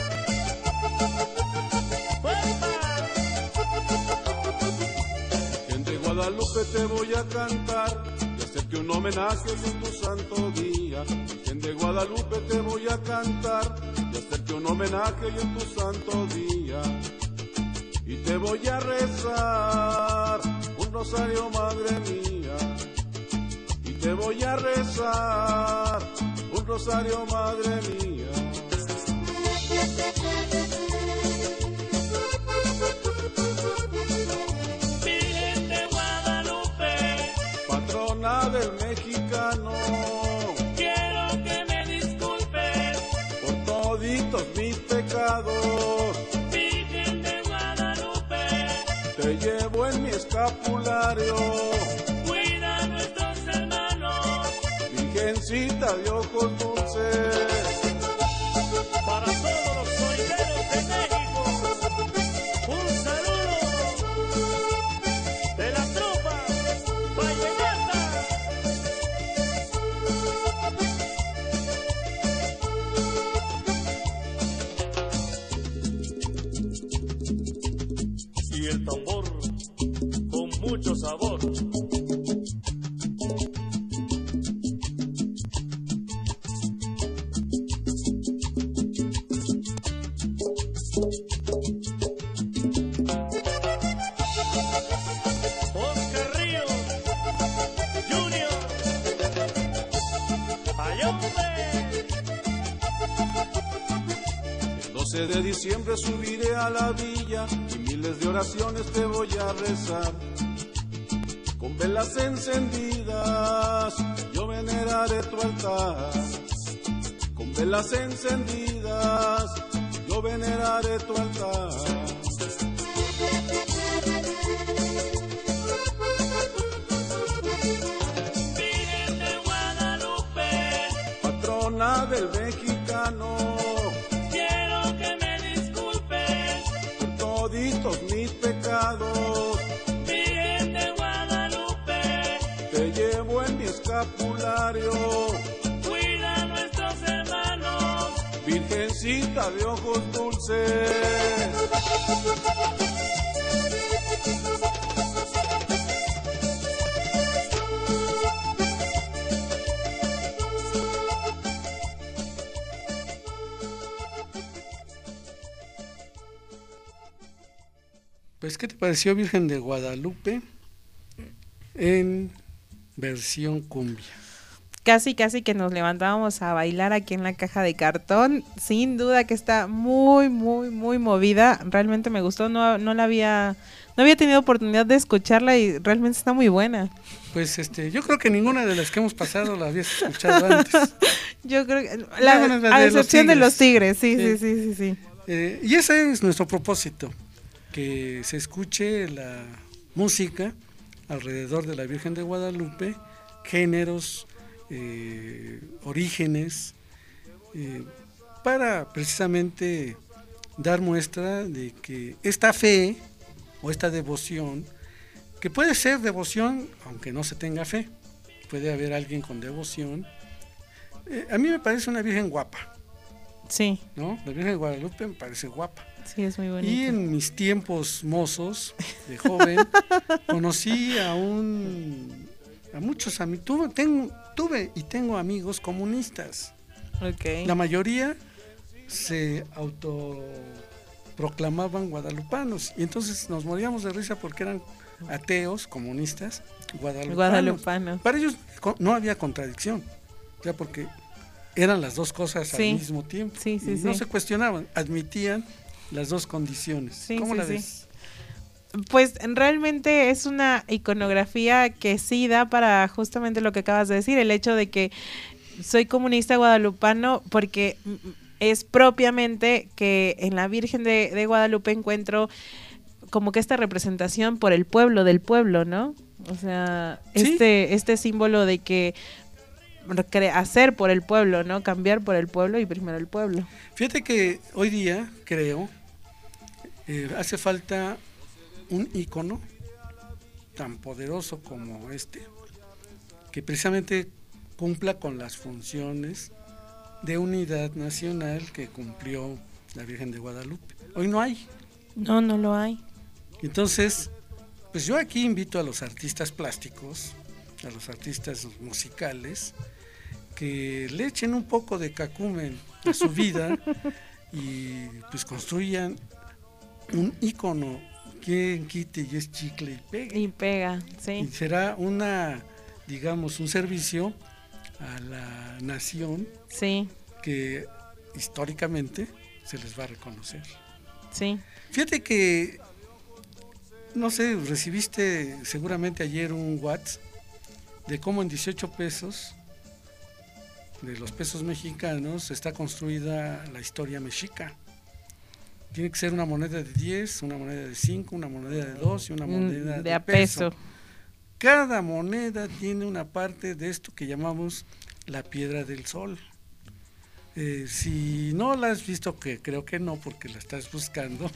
Virgen de Guadalupe te voy a cantar y hacerte un homenaje hoy en tu santo día. Virgen de Guadalupe te voy a cantar y hacerte un homenaje hoy en tu santo día. Y te voy a rezar un rosario, madre mía. Y te voy a rezar un rosario, madre mía. Virgen de Guadalupe, patrona del mexicano, quiero que me disculpes. por toditos mis pecados, Virgen de Guadalupe, te llevo en mi escapulario, cuida a nuestros hermanos. Virgencita de ojos dulces. Para todos los soineros de México, un saludo de la tropa vallenata. Y el tambor con mucho sabor. Oscar Ríos Junior, ¡ay, hombre! El doce de diciembre subiré a la villa y miles de oraciones te voy a rezar. Con velas encendidas yo veneraré tu altar. Con velas encendidas yo veneraré tu altar. Virgen de Guadalupe, Patrona del mexicano, quiero que me disculpes. por toditos mis pecados, Virgen de Guadalupe, te llevo en mi escapulario, cuida a nuestros hermanos. Virgencita de ojos dulces. Pues, ¿qué te pareció Virgen de Guadalupe en versión cumbia? Casi, casi que nos levantábamos a bailar aquí en la caja de cartón. Sin duda que está muy, muy, muy movida. Realmente me gustó. No, no la había, no había tenido oportunidad de escucharla y realmente está muy buena. Pues este, yo creo que ninguna de las que hemos pasado la habías escuchado antes. Yo creo que Ya, bueno, la, la a de los excepción de tigres. los tigres, sí, sí, Sí. sí, sí, sí. Eh, y ese es nuestro propósito, que se escuche la música alrededor de la Virgen de Guadalupe, géneros, eh, orígenes, eh, para precisamente dar muestra de que esta fe o esta devoción, que puede ser devoción aunque no se tenga fe, puede haber alguien con devoción. Eh, a mí me parece una Virgen guapa, Sí, ¿no? La Virgen de Guadalupe me parece guapa. sí, es muy bonito. Y en mis tiempos mozos, de joven, conocí a un a muchos amigos, tuve, tengo, tuve y tengo amigos comunistas. Okay. La mayoría se autoproclamaban guadalupanos y entonces nos moríamos de risa porque eran ateos, comunistas, guadalupanos. Guadalupano. Para ellos co- no había contradicción, ya porque eran las dos cosas Sí. al mismo tiempo. Sí, sí, y no sí. se cuestionaban, admitían las dos condiciones. Sí, ¿Cómo sí, la sí. ves? Pues realmente es una iconografía que sí da para justamente lo que acabas de decir, el hecho de que soy comunista guadalupano porque mm, es propiamente que en la Virgen de, de Guadalupe encuentro como que esta representación por el pueblo, del pueblo, ¿no? O sea, Sí. este, este símbolo de que cre- hacer por el pueblo, ¿no? Cambiar por el pueblo y primero el pueblo. Fíjate que hoy día, creo, eh, hace falta un ícono tan poderoso como este, que precisamente cumpla con las funciones de unidad nacional que cumplió la Virgen de Guadalupe. Hoy no hay. No, no lo hay. Entonces, pues yo aquí invito a los artistas plásticos, a los artistas musicales, que le echen un poco de cacumen a su vida y pues construyan un ícono. Quien quite y es chicle y pegue. Y pega, Y sí. será una, digamos, un servicio a la nación Sí, que históricamente se les va a reconocer. Sí. Fíjate que, no sé, recibiste seguramente ayer un WhatsApp de cómo en dieciocho pesos, de los pesos mexicanos, está construida la historia mexica. Tiene que ser una moneda de diez, una moneda de cinco, una moneda de dos y una moneda de, de a peso. peso. Cada moneda tiene una parte de esto que llamamos la piedra del sol. Eh, si no la has visto, que creo que no, porque la estás buscando.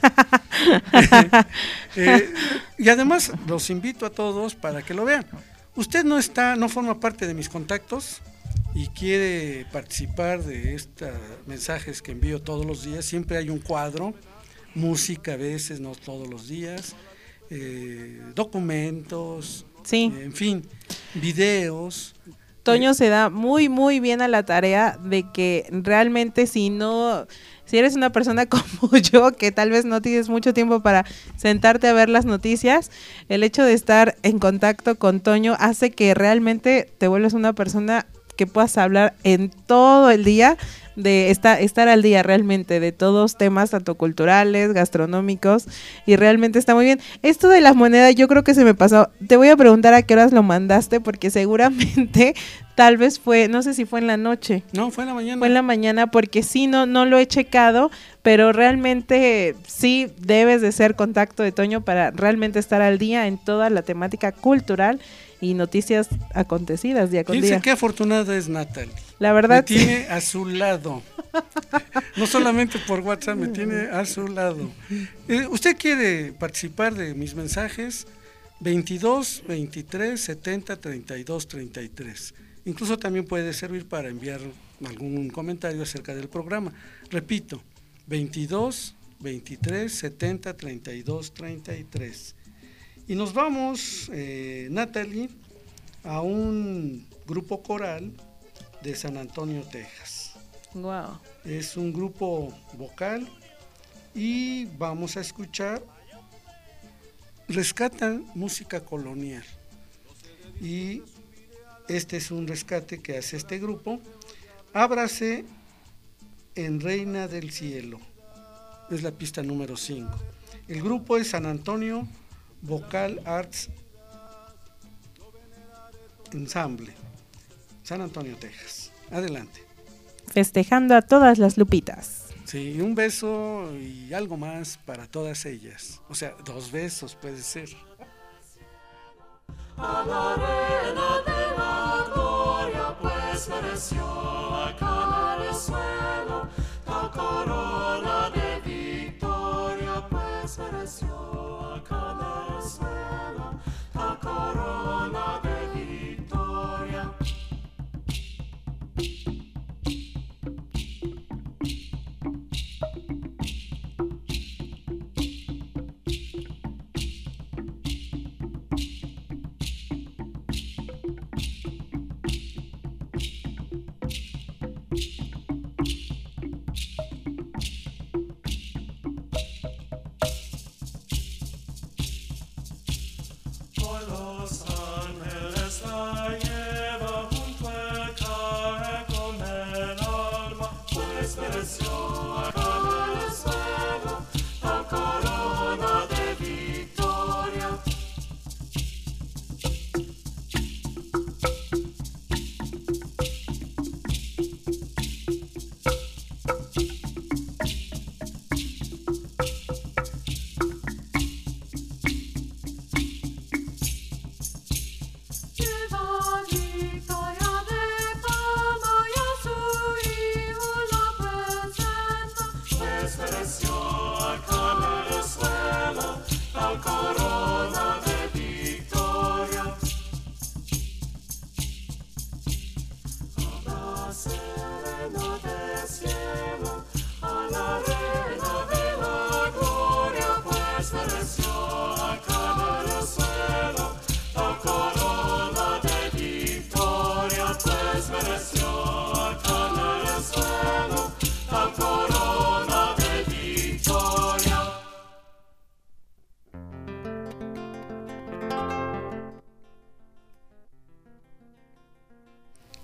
eh, y además los invito a todos para que lo vean. Usted no está, no forma parte de mis contactos y quiere participar de estos mensajes que envío todos los días. Siempre hay un cuadro, música a veces, no todos los días, eh, documentos, sí. eh, en fin, videos. Toño se da muy muy bien a la tarea de que realmente si no, si eres una persona como yo, que tal vez no tienes mucho tiempo para sentarte a ver las noticias, el hecho de estar en contacto con Toño hace que realmente te vuelvas una persona que puedas hablar en todo el día, de estar, estar al día realmente de todos temas, tanto culturales, gastronómicos, y realmente está muy bien. Esto de la moneda yo creo que se me pasó, te voy a preguntar a qué horas lo mandaste, porque seguramente tal vez fue, no sé si fue en la noche. No, fue en la mañana. Fue en la mañana, porque sí, no, no lo he checado, pero realmente sí debes de ser contacto de Toño para realmente estar al día en toda la temática cultural y noticias acontecidas día con Fíjense día. qué afortunada es Natalie. La verdad. Me tiene a su lado. No solamente por WhatsApp, me tiene a su lado. Eh, ¿Usted quiere participar de mis mensajes? veintidós, veintitrés, setenta, treinta y dos, treinta y tres. Incluso también puede servir para enviar algún comentario acerca del programa. Repito, veintidós, veintitrés, setenta, treinta y dos, treinta y tres. Y nos vamos, eh, Natalie, a un grupo coral de San Antonio, Texas. Wow. Es un grupo vocal y vamos a escuchar, rescatan música colonial. Y este es un rescate que hace este grupo. Ábrase en Reina del Cielo. Es la pista número cinco. El grupo es San Antonio Vocal Arts Ensemble, San Antonio, Texas. Adelante. Festejando a todas las Lupitas. Sí, un beso y algo más para todas ellas. O sea, dos besos puede ser. A la arena de la gloria pues mereció acá en el suelo la corona de victoria pues mereció acá en el suelo la corona de victoria.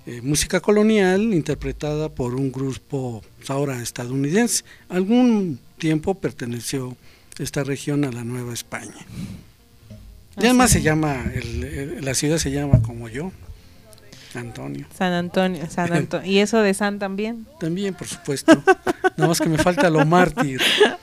eh, música colonial interpretada por un grupo ahora estadounidense. Algún tiempo perteneció esta región a la Nueva España. Y además se llama, el, el, la ciudad se llama como yo, Antonio. San Antonio, San Antonio. ¿Y eso de San también? También, por supuesto. Nada más que me falta lo mártir.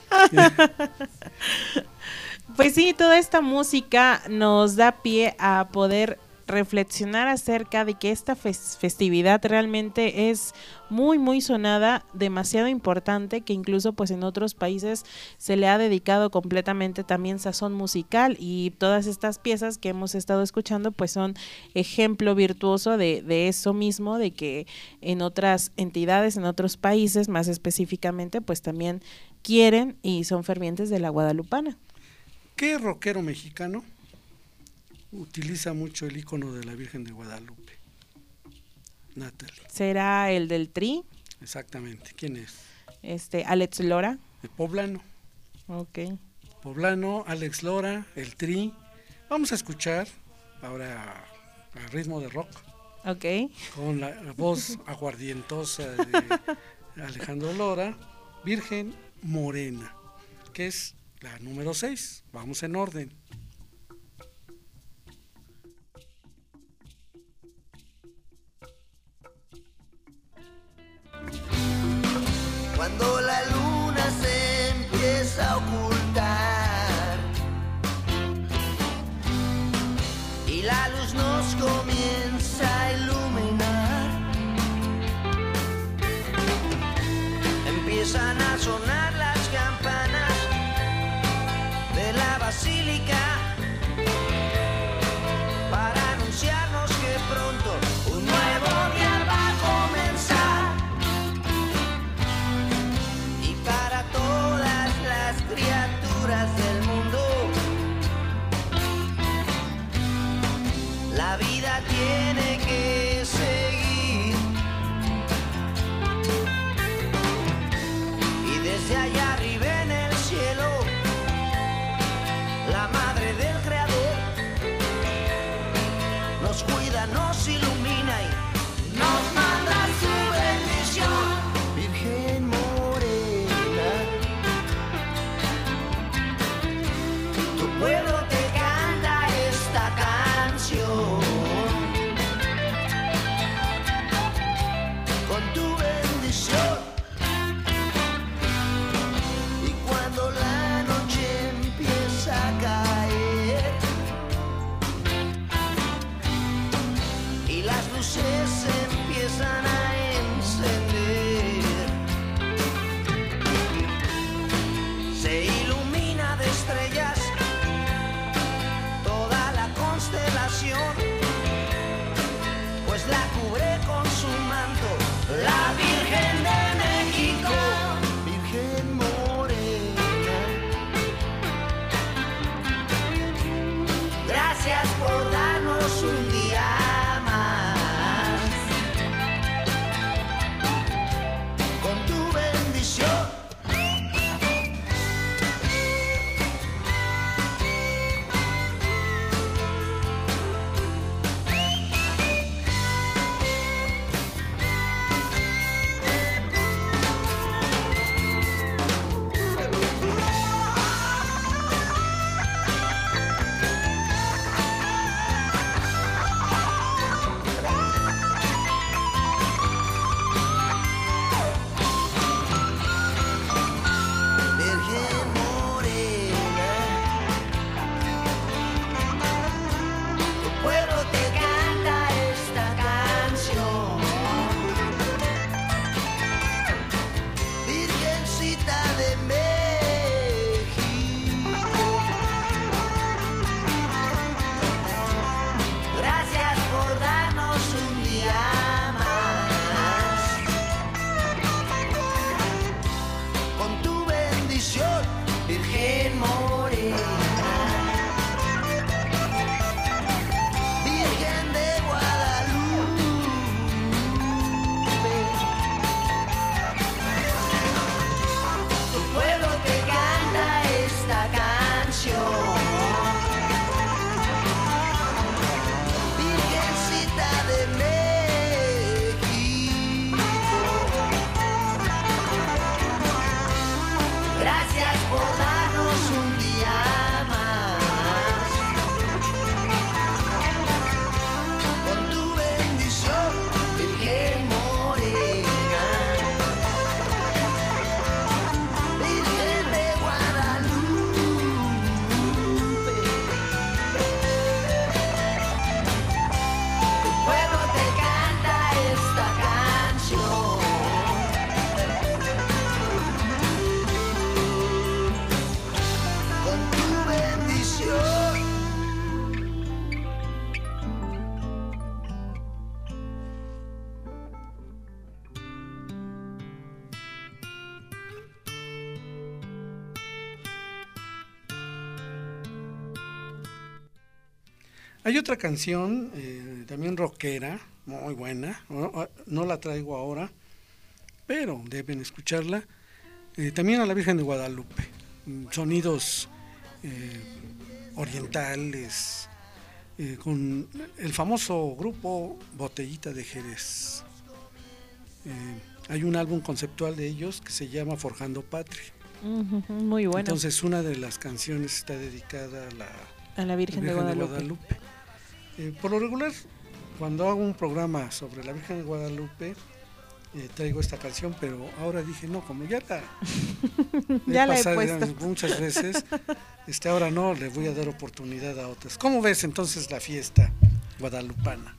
Pues sí, toda esta música nos da pie a poder reflexionar acerca de que esta fes- festividad realmente es muy muy sonada, demasiado importante, que incluso pues en otros países se le ha dedicado completamente también sazón musical, y todas estas piezas que hemos estado escuchando pues son ejemplo virtuoso de, de eso mismo, de que en otras entidades, en otros países más específicamente pues también quieren y son fervientes de la guadalupana. ¿Qué rockero mexicano utiliza mucho el icono de la Virgen de Guadalupe? Natalie. ¿Será el del Tri? Exactamente. ¿Quién es? Este, Alex Lora. El poblano. Ok. Poblano, Alex Lora, el Tri. Vamos a escuchar ahora a ritmo de rock. Ok. Con la voz aguardientosa de Alejandro Lora, Virgen Morena, que es la número seis. Vamos en orden. Cuando la luna se empieza a ocultar y la luz nos comienza a iluminar, empiezan a sonar las campanas de la basílica para anunciarnos que pronto un nuevo día va a comenzar. Para todas las criaturas del mundo, la vida tiene que seguir, y desde allá arriba en el cielo, la madre del creador nos cuida, nos ilumina y nos manda su bendición. Virgen pueblo te canta esta canción con tu bendición, y cuando la noche empieza a caer y las luces se empiezan a encender, se ilumina de estrellas pues la cubre con su manto la Virgen de México, Virgen Morena. Gracias por darnos un día más con tu bendición. Hay otra canción, eh, también rockera, muy buena, no, no la traigo ahora, pero deben escucharla, eh, también a la Virgen de Guadalupe, sonidos eh, orientales, eh, con el famoso grupo Botellita de Jerez. Eh, hay un álbum conceptual de ellos que se llama Forjando Patria. Uh-huh, muy bueno. Entonces una de las canciones está dedicada a la, a la Virgen, a la Virgen de Guadalupe. De Guadalupe. Eh, por lo regular, cuando hago un programa sobre la Virgen de Guadalupe, eh, traigo esta canción, pero ahora dije, no, como ya la ya he la pasado he puesto muchas veces, este, ahora no, le voy a dar oportunidad a otras. ¿Cómo ves entonces la fiesta guadalupana?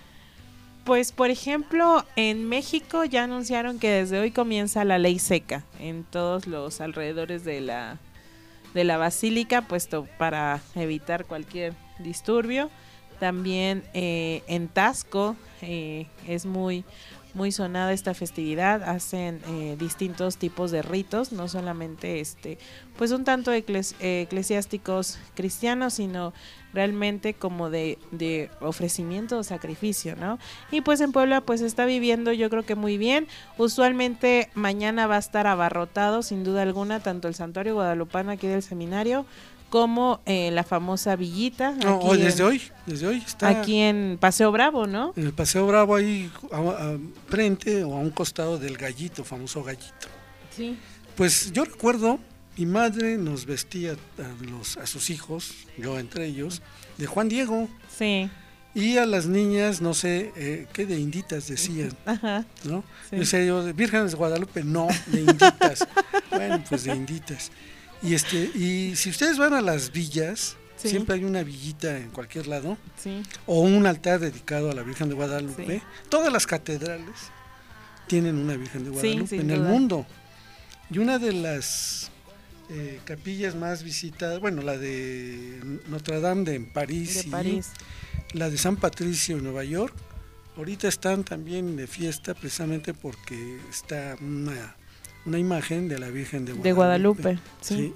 Pues, por ejemplo, en México ya anunciaron que desde hoy comienza la ley seca en todos los alrededores de la, de la basílica, puesto para evitar cualquier disturbio. También eh, en Taxco eh, es muy, muy sonada esta festividad, hacen eh, distintos tipos de ritos, no solamente este, pues un tanto ecles, eh, eclesiásticos cristianos, sino realmente como de, de ofrecimiento o sacrificio, ¿no? Y pues en Puebla pues está viviendo yo creo que muy bien. Usualmente mañana va a estar abarrotado sin duda alguna, tanto el santuario guadalupano aquí del seminario como eh, la famosa villita. No, hoy, desde en, hoy, desde hoy está aquí en Paseo Bravo, ¿no? En el Paseo Bravo, ahí a, a, frente o a un costado del Gallito, famoso Gallito. Sí. Pues yo recuerdo, mi madre nos vestía a, los, a sus hijos, yo entre ellos, de Juan Diego. Sí. Y a las niñas, no sé, eh, ¿qué de inditas decían? Ajá. ¿No? Sí. Yo decía yo, de Vírgenes de Guadalupe, no, de inditas. Bueno, pues de inditas. Y este y si ustedes van a las villas, sí, siempre hay una villita en cualquier lado, sí, o un altar dedicado a la Virgen de Guadalupe. Sí. Todas las catedrales tienen una Virgen de Guadalupe, sí, en duda. el mundo. Y una de las eh, capillas más visitadas, bueno, la de Notre Dame de en París, de y París, la de San Patricio en Nueva York, ahorita están también de fiesta precisamente porque está una una imagen de la Virgen de Guadalupe, de Guadalupe sí. Sí.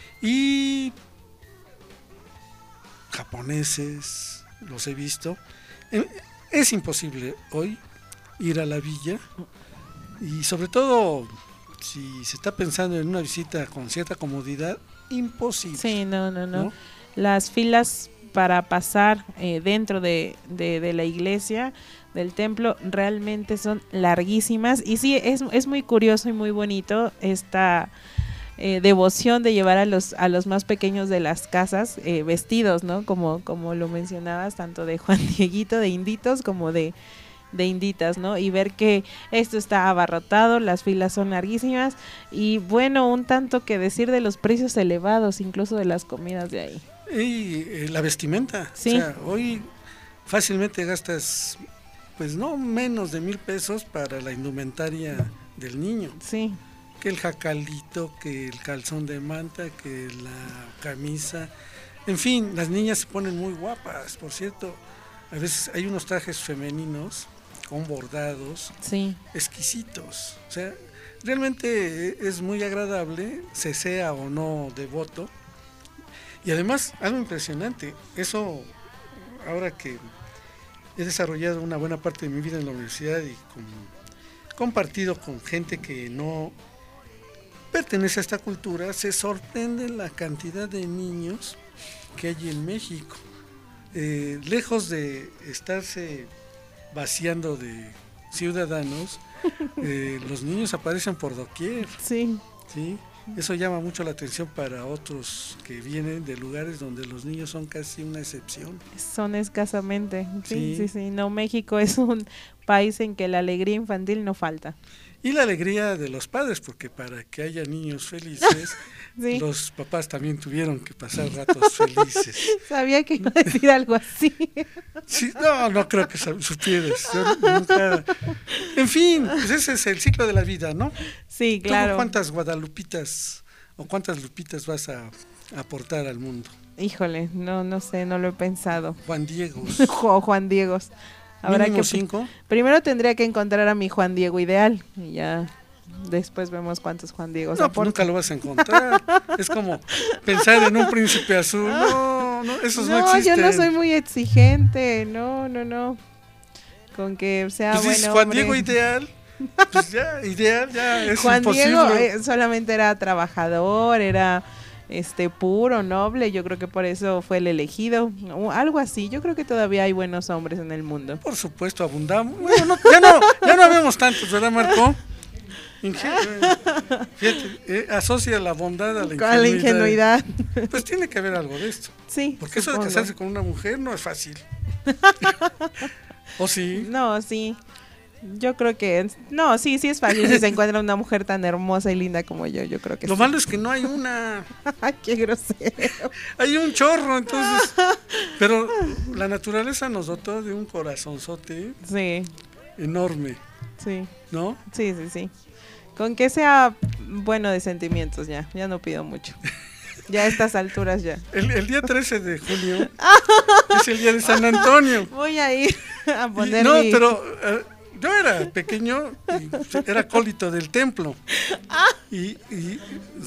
Y japoneses, los he visto. Es imposible hoy ir a la villa, y sobre todo si se está pensando en una visita con cierta comodidad, imposible. Sí, no, no, no. ¿no? Las filas para pasar eh, dentro de, de, de la iglesia, del templo, realmente son larguísimas. Y sí, es, es muy curioso y muy bonito esta eh, devoción de llevar a los a los más pequeños de las casas eh, vestidos, ¿no? Como, como lo mencionabas, tanto de Juan Dieguito, de inditos, como de, de inditas, ¿no? Y ver que esto está abarrotado, las filas son larguísimas. Y bueno, un tanto que decir de los precios elevados, incluso de las comidas de ahí. Y eh, la vestimenta, sí. O sea, hoy fácilmente gastas, pues no menos de mil pesos para la indumentaria del niño. Sí. Que el jacalito, que el calzón de manta, que la camisa. En fin, las niñas se ponen muy guapas, por cierto. A veces hay unos trajes femeninos con bordados, sí, exquisitos. O sea, realmente es muy agradable, se sea o no devoto. Y además, algo impresionante, eso ahora que he desarrollado una buena parte de mi vida en la universidad y con, compartido con gente que no pertenece a esta cultura, se sorprende la cantidad de niños que hay en México. Eh, lejos de estarse vaciando de ciudadanos, eh, los niños aparecen por doquier. Sí. ¿Sí? Eso llama mucho la atención para otros que vienen de lugares donde los niños son casi una excepción. Son escasamente, sí, sí, sí, sí. No, México es un país en que la alegría infantil no falta. Y la alegría de los padres, porque para que haya niños felices, sí, los papás también tuvieron que pasar ratos felices. Sabía que iba a decir algo así. Sí, no, no creo que supieras. Yo nunca... En fin, pues ese es el ciclo de la vida, ¿no? Sí, claro. ¿Tú cuántas guadalupitas o cuántas lupitas vas a aportar al mundo? Híjole, no, no sé, no lo he pensado. Juan Diegos. O Juan Diegos. Habrá ¿Mínimo que cinco? Primero tendría que encontrar a mi Juan Diego ideal y ya después vemos cuántos Juan Diegos no, pues nunca lo vas a encontrar. Es como pensar en un príncipe azul. No, no, no, esos no, No, existen. yo no soy muy exigente, no, no, no. Con que sea pues bueno. Dices, Juan hombre. Diego ideal, pues ya, ideal, ya es Juan imposible. Diego eh, solamente era trabajador, era este puro, noble, yo creo que por eso fue el elegido, o algo así. Yo creo que todavía hay buenos hombres en el mundo. Por supuesto, abundamos. Bueno, no, ya no, ya no vemos tantos, ¿verdad, Marco? Inge- Fíjate, eh, asocia la bondad a la Con la ingenuidad. ingenuidad. Pues tiene que haber algo de esto. Sí. Porque eso de supongo. casarse con una mujer no es fácil. ¿O sí? No, sí. Yo creo que no, sí, sí es fácil si se encuentra una mujer tan hermosa y linda como yo. Yo creo que Lo sí. malo es que no hay una. Ay, qué grosero. Hay un chorro, entonces. Pero la naturaleza nos dotó de un corazonzote Sí, enorme, sí, ¿no? sí, sí, sí. Con que sea bueno de sentimientos ya, ya no pido mucho. Ya a estas alturas ya. El, el día trece de junio es el día de San Antonio. Voy a ir a Y- poner no, mi- pero eh, yo era pequeño y era acólito del templo. Y, y,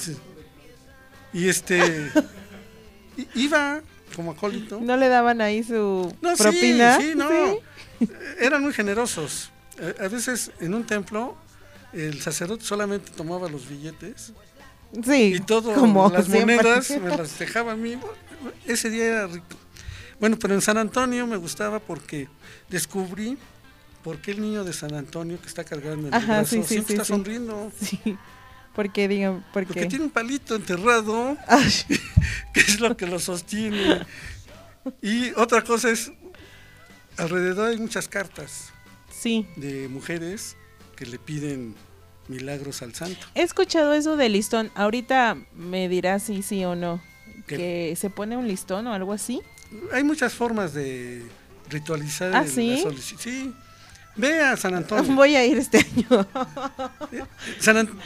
y este i- iba como acólito. ¿No le daban ahí su No, sí, propina? sí, no. ¿Sí? Eran muy generosos. A, a veces en un templo el sacerdote solamente tomaba los billetes Sí, y todo como las siempre. monedas me las dejaba a mí. Ese día era rico. Bueno, pero en San Antonio me gustaba porque descubrí por qué el niño de San Antonio que está cargando en el Ajá, brazo sí, sí, siempre sí, está sí. sonriendo. Sí. Porque digan, porque, Porque tiene un palito enterrado Ay, que es lo que lo sostiene. Y otra cosa es, alrededor hay muchas cartas sí. de mujeres que le piden milagros al santo. He escuchado eso del listón. Ahorita me dirás si sí o no. ¿Qué? Que se pone un listón o algo así. Hay muchas formas de ritualizar ¿Ah, el- sí? la solicitud. Sí, ve a San Antonio. Voy a ir este año. San, An-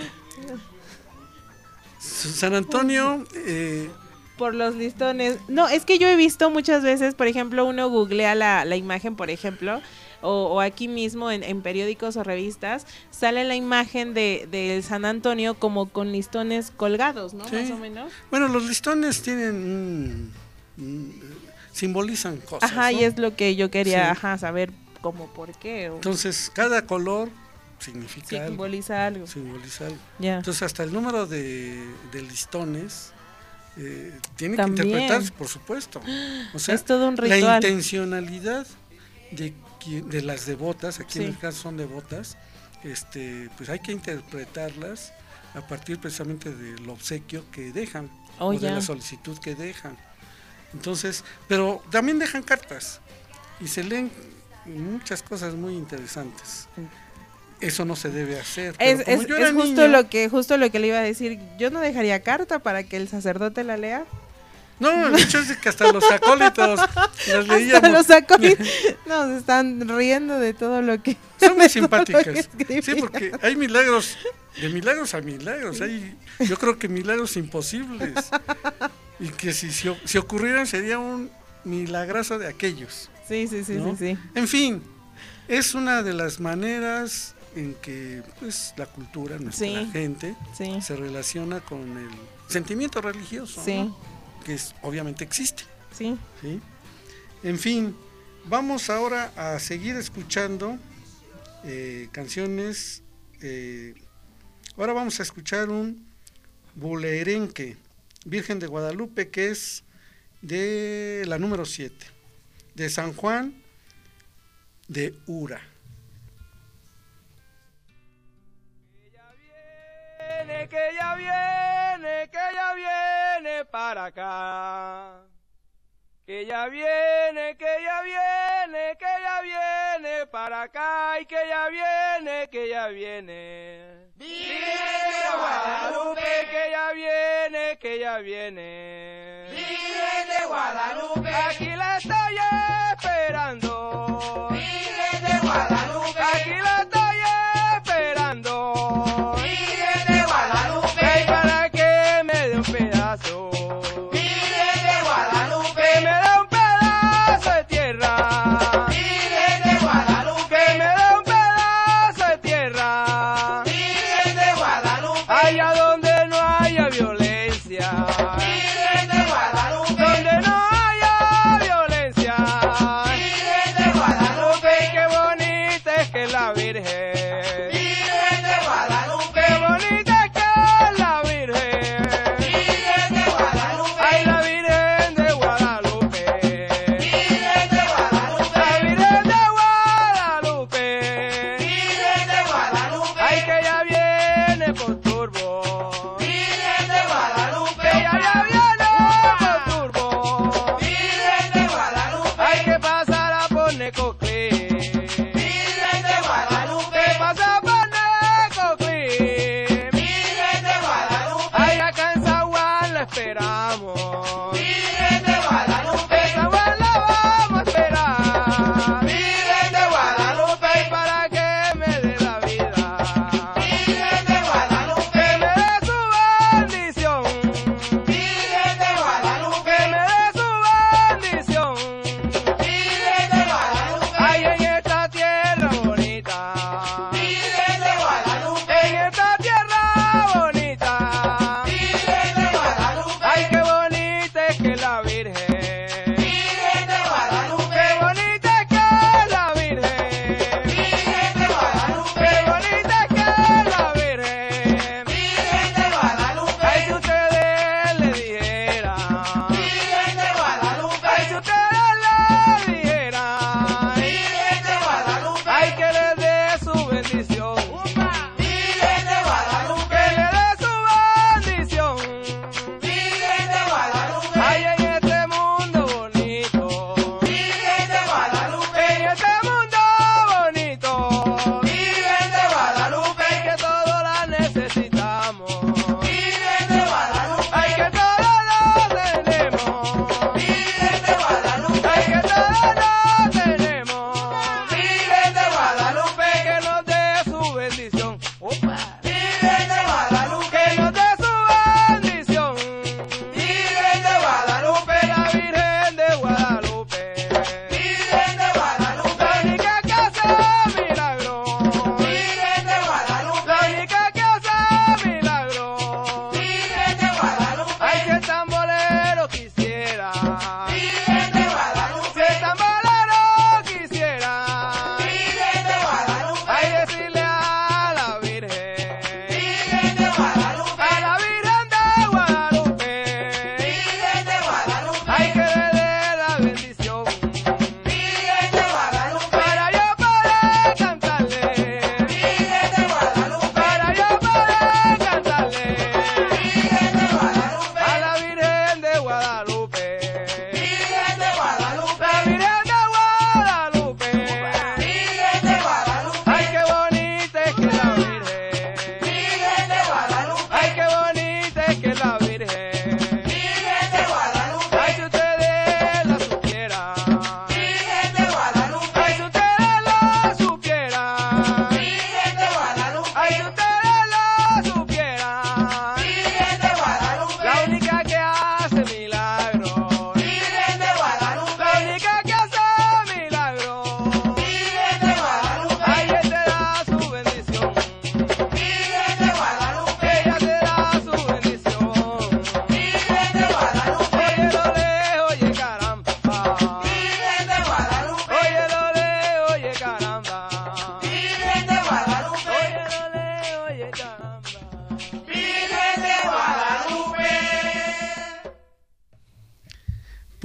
San Antonio, eh, Por los listones. No, es que yo he visto muchas veces, por ejemplo, uno googlea la, la imagen, por ejemplo, o, o aquí mismo en, en periódicos o revistas, sale la imagen de, de San Antonio como con listones colgados, ¿no? Sí. Más o menos. bueno, los listones tienen un- un- simbolizan cosas. Ajá, ¿no? y es lo que yo quería, Sí. ajá, saber como por qué. O Entonces, cada color significa algo. simboliza algo. Simboliza algo. Ya. Entonces, hasta el número de, de listones eh, tiene También. que interpretarse, por supuesto. O sea, Es todo un la ritual. intencionalidad de, quien- de las devotas, aquí en Sí. el caso son devotas, este, pues hay que interpretarlas a partir precisamente del obsequio que dejan Oh, o de ya. la solicitud que dejan. Entonces, pero también dejan cartas y se leen muchas cosas muy interesantes. Eso no se debe hacer. Pero Es, como es, yo era es justo niño- lo que justo lo que le iba a decir. Yo no dejaría carta para que el sacerdote la lea. No, el hecho es de que hasta los acólitos las leíamos. Hasta los acólitos nos están riendo de todo lo que Son muy de todo lo que simpáticas. escribí. Sí, porque hay milagros, de milagros a milagros. Hay, yo creo que milagros imposibles. Y que si, si, si ocurrieran sería un milagrazo de aquellos. Sí, sí, sí, ¿no? sí, sí. En fin, es una de las maneras en que pues la cultura, nuestra Sí. gente, Sí. se relaciona con el sentimiento religioso, Sí. ¿no? Que es, obviamente existe. Sí. ¿Sí? En fin, vamos ahora a seguir escuchando eh, canciones. eh, ahora vamos a escuchar un bolerenque, Virgen de Guadalupe, que es de la número siete, de San Juan de Ura. Que ya viene, que ya viene para acá. Que ya viene, que ya viene, que ya viene para acá. Y que ya viene, que ya viene. Virgen de Guadalupe, que ya viene, que ya viene. Virgen de Guadalupe, aquí la estoy esperando. Virgen de Guadalupe, aquí la estoy esperando. Virgen de Guadalupe, ay, para que me dé un pedazo. Virgen de Guadalupe, que me dé un pedazo de tierra. Virgen de Guadalupe, que me dé un pedazo de tierra. Virgen de Guadalupe, allá donde no haya violencia. Virgen de Guadalupe, donde no haya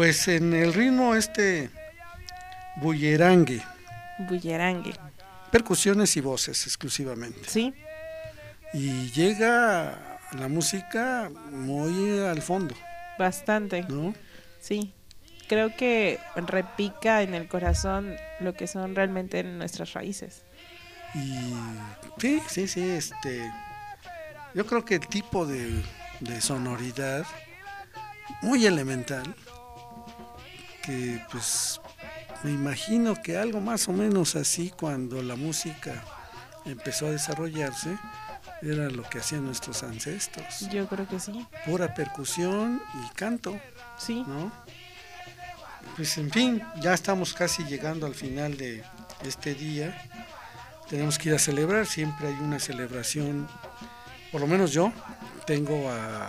Pues en el ritmo este bullerangue. Bullerangue. Percusiones y voces exclusivamente. Sí. Y llega la música muy al fondo. Bastante. ¿No? Sí. Creo que repica en el corazón lo que son realmente nuestras raíces. Y sí, sí, sí, este, yo creo que el tipo de, de sonoridad muy elemental, que pues me imagino que algo más o menos así cuando la música empezó a desarrollarse, era lo que hacían nuestros ancestros. Yo creo que sí. Pura percusión y canto. Sí. ¿No? Pues en fin, ya estamos casi llegando al final de este día. Tenemos que ir a celebrar, siempre hay una celebración, por lo menos yo tengo a...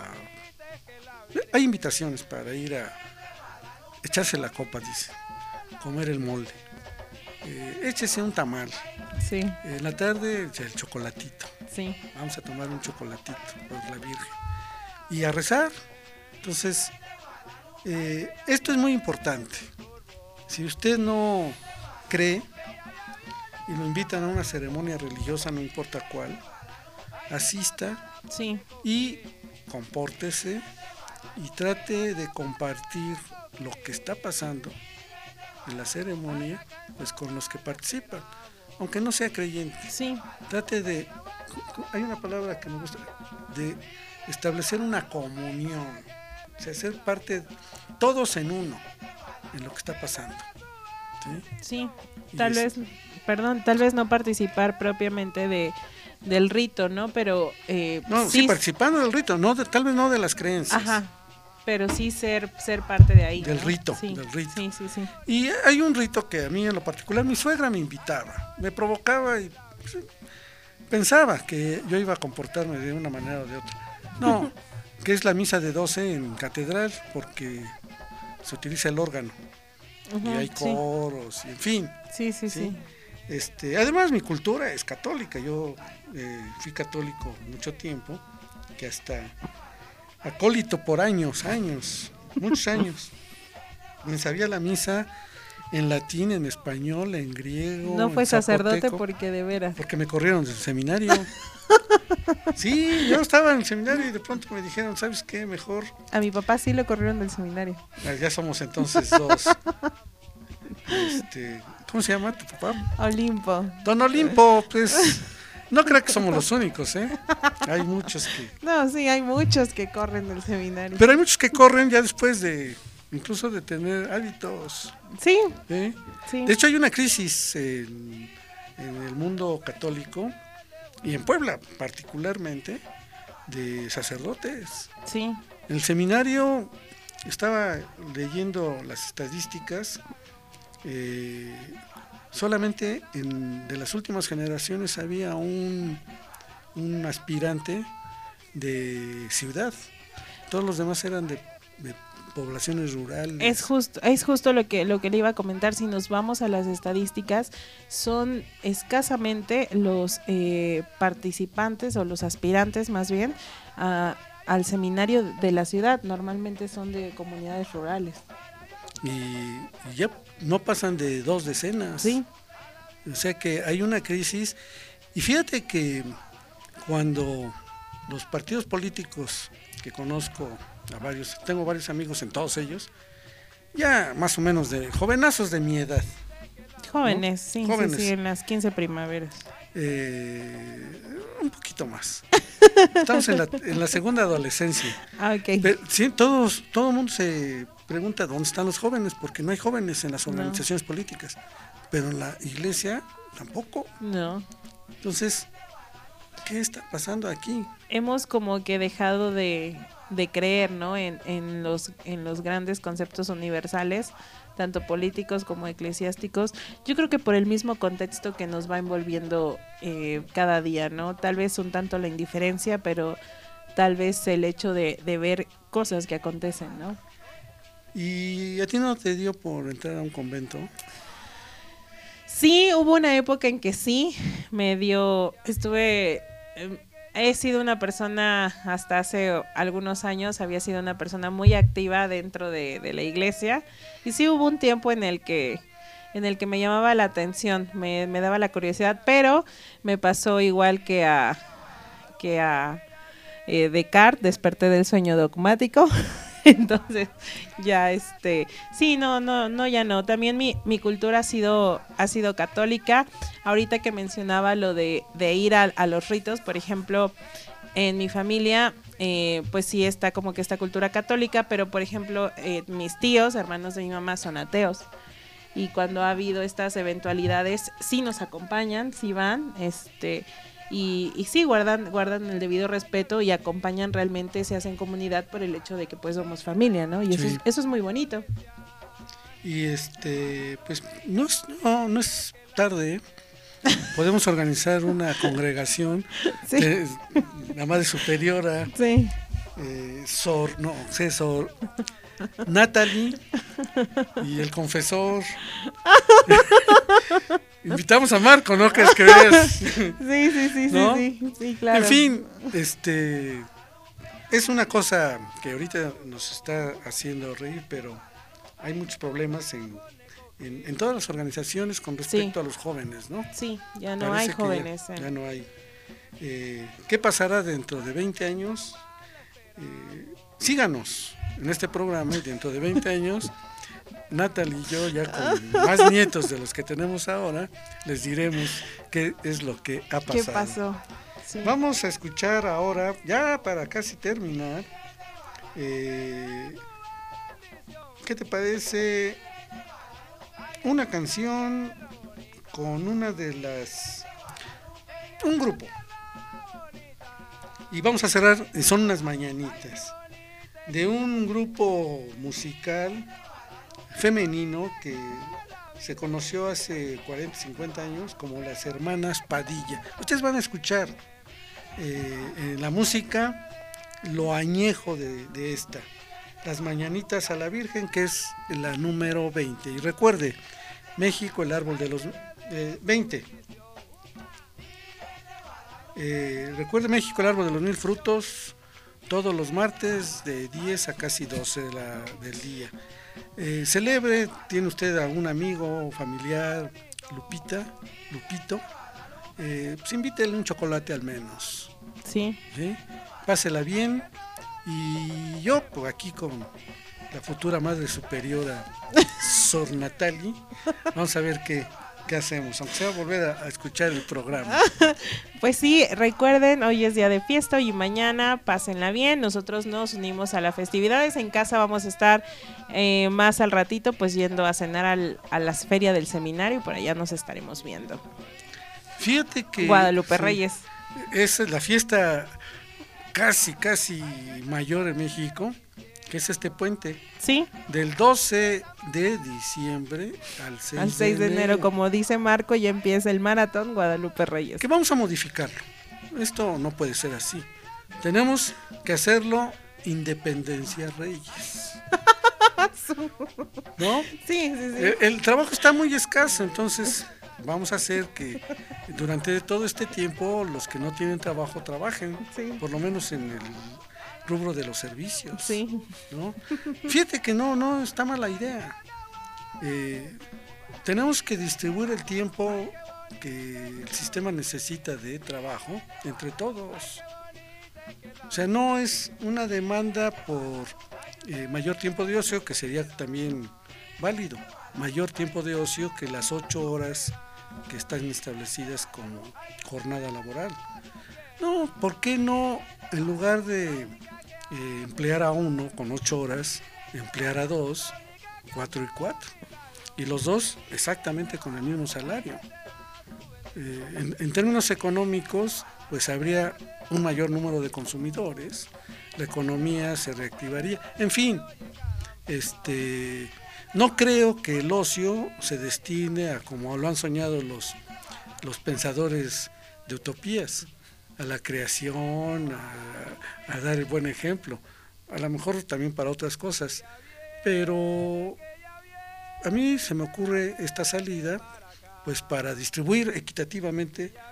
Hay invitaciones para ir a echarse la copa, dice, comer el molde, eh, échese un tamal, sí. En la tarde el chocolatito, sí. Vamos a tomar un chocolatito por la Virgen y a rezar. Entonces, eh, esto es muy importante. Si usted no cree y lo invitan a una ceremonia religiosa, no importa cuál, asista, sí. Y compórtese y trate de compartir lo que está pasando en la ceremonia pues con los que participan, aunque no sea creyente. Sí. Trate de, hay una palabra que me gusta, de establecer una comunión, o sea, ser parte, todos en uno, en lo que está pasando. Sí, sí. Tal vez, perdón, tal vez no participar propiamente de del rito, ¿no? Pero eh, no, sí, sí participando del rito, no, de, tal vez no de las creencias. Ajá. Pero sí ser ser parte de ahí. Del ¿no? rito, sí, del rito. Sí, sí, sí. Y hay un rito que a mí en lo particular mi suegra me invitaba, me provocaba y pues, pensaba que yo iba a comportarme de una manera o de otra. No, que es la misa de doce en catedral, porque se utiliza el órgano. Uh-huh, y hay coros, sí. Y en fin. Sí, sí, sí. sí. Este, además mi cultura es católica, yo eh, fui católico mucho tiempo, que hasta acólito por años, años, muchos años. Me sabía la misa en latín, en español, en griego. No fue en sacerdote porque de veras. Porque me corrieron del seminario. Sí, yo estaba en el seminario y de pronto me dijeron, ¿sabes qué? Mejor. A mi papá sí lo corrieron del seminario. Ya somos entonces dos. Este, ¿cómo se llama tu papá? Olimpo. Don Olimpo, pues no creo que somos los únicos, ¿eh? Hay muchos que... No, sí, hay muchos que corren del seminario. Pero hay muchos que corren ya después de, incluso de tener hábitos. Sí. ¿Eh? Sí. De hecho hay una crisis en, en el mundo católico y en Puebla particularmente de sacerdotes. Sí. En el seminario estaba leyendo las estadísticas. Eh, solamente en, de las últimas generaciones había un, un aspirante de ciudad, todos los demás eran de, de poblaciones rurales. Es justo, es justo lo que lo que le iba a comentar. Si nos vamos a las estadísticas, son escasamente los eh, participantes o los aspirantes más bien a, al seminario de la ciudad, normalmente son de comunidades rurales. Y, y ya no pasan de dos decenas. Sí. O sea que hay una crisis. Y fíjate que cuando los partidos políticos que conozco, a varios, tengo varios amigos en todos ellos, ya más o menos de jovenazos de mi edad. Jóvenes, ¿no? sí, Jóvenes. sí, sí, en las quince primaveras. Eh, un poquito más. Estamos en la, en la segunda adolescencia. Ah, ok. Pero, sí, todos, todo el mundo se pregunta dónde están los jóvenes, porque no hay jóvenes en las organizaciones no. políticas, pero en la iglesia tampoco. No. Entonces, ¿qué está pasando aquí? Hemos como que dejado de, de creer, ¿no? En, en los en los grandes conceptos universales, tanto políticos como eclesiásticos. Yo creo que por el mismo contexto que nos va envolviendo eh, cada día, ¿no? Tal vez un tanto la indiferencia, pero tal vez el hecho de, de ver cosas que acontecen, ¿no? ¿Y a ti no te dio por entrar a un convento? Sí, hubo una época en que sí, me dio, estuve, he sido una persona, hasta hace algunos años, había sido una persona muy activa dentro de, de la iglesia, y sí hubo un tiempo en el que en el que me llamaba la atención, me, me daba la curiosidad, pero me pasó igual que a que a eh, Descartes, desperté del sueño dogmático. Entonces ya este sí no no no ya no también mi, mi cultura ha sido ha sido católica. Ahorita que mencionaba lo de, de ir a, a los ritos, por ejemplo, en mi familia eh, pues sí está como que esta cultura católica, pero por ejemplo eh, mis tíos, hermanos de mi mamá, son ateos, y cuando ha habido estas eventualidades sí nos acompañan, sí van, este Y, y sí, guardan guardan el debido respeto y acompañan, realmente se hacen comunidad por el hecho de que pues somos familia, ¿no? Y eso, sí. es, eso es muy bonito. Y este, pues no es, no, no es tarde, podemos organizar una congregación, sí. de, la Madre Superiora, sí. eh, Sor, no, César, Natalie y el confesor. Invitamos a Marco, ¿no? ¿Qué es que ves? Sí, sí, sí, ¿no? sí, sí, sí, claro. En fin, este es una cosa que ahorita nos está haciendo reír, pero hay muchos problemas en, en, en todas las organizaciones con respecto sí. a los jóvenes, ¿no? Sí, ya no Parece hay jóvenes. Ya, eh. ya no hay. Eh, ¿Qué pasará dentro de veinte años? Eh, síganos en este programa y dentro de veinte años... Natalie y yo, ya con más nietos de los que tenemos ahora, les diremos qué es lo que ha pasado. ¿Qué pasó? Sí. Vamos a escuchar ahora, ya para casi terminar, eh, ¿qué te parece una canción con una de las... un grupo? Y vamos a cerrar, son unas mañanitas, de un grupo musical femenino que se conoció hace cuarenta, cincuenta años como las Hermanas Padilla. Ustedes van a escuchar eh, en la música lo añejo de, de esta, Las Mañanitas a la Virgen, que es la número veinte. Y recuerde, México, el árbol de los eh, veinte. Eh, recuerde, México, el árbol de los mil frutos, todos los martes de diez a casi doce de la, del día. Eh, celebre, tiene usted algún amigo, familiar, Lupita, Lupito, eh, pues invítele un chocolate al menos. Sí. ¿Sí? Pásela bien, y yo pues aquí con la futura Madre Superiora, Sor Natalie, vamos a ver qué, qué hacemos, aunque sea volver a, a escuchar el programa. Pues sí, recuerden, hoy es día de fiesta y mañana pásenla bien. Nosotros nos unimos a las festividades. En casa vamos a estar eh, más al ratito, pues yendo a cenar al, a las ferias del seminario, y por allá nos estaremos viendo. Fíjate que Guadalupe sí, Reyes. Esa es la fiesta casi, casi mayor en México, que es este puente. Sí. Del doce de diciembre al seis, al seis de, de enero. enero. Como dice Marco, ya empieza el maratón Guadalupe Reyes. Que vamos a modificarlo. Esto no puede ser así. Tenemos que hacerlo Independencia Reyes. ¿No? Sí, sí, sí. El, el trabajo está muy escaso, entonces vamos a hacer que durante todo este tiempo los que no tienen trabajo trabajen, sí. por lo menos en el rubro de los servicios, sí. ¿no? Fíjate que no, no está mala idea. Eh, tenemos que distribuir el tiempo que el sistema necesita de trabajo entre todos. O sea, no es una demanda por eh, mayor tiempo de ocio, que sería también válido, mayor tiempo de ocio que las ocho horas que están establecidas como jornada laboral. No, ¿por qué no, en lugar de eh, emplear a uno con ocho horas, emplear a dos, cuatro y cuatro? Y los dos exactamente con el mismo salario. Eh, en, en términos económicos, pues habría un mayor número de consumidores, la economía se reactivaría, en fin, este, no creo que el ocio se destine a, como lo han soñado los, los pensadores de utopías, a la creación, a, a dar el buen ejemplo, a lo mejor también para otras cosas, pero a mí se me ocurre esta salida pues para distribuir equitativamente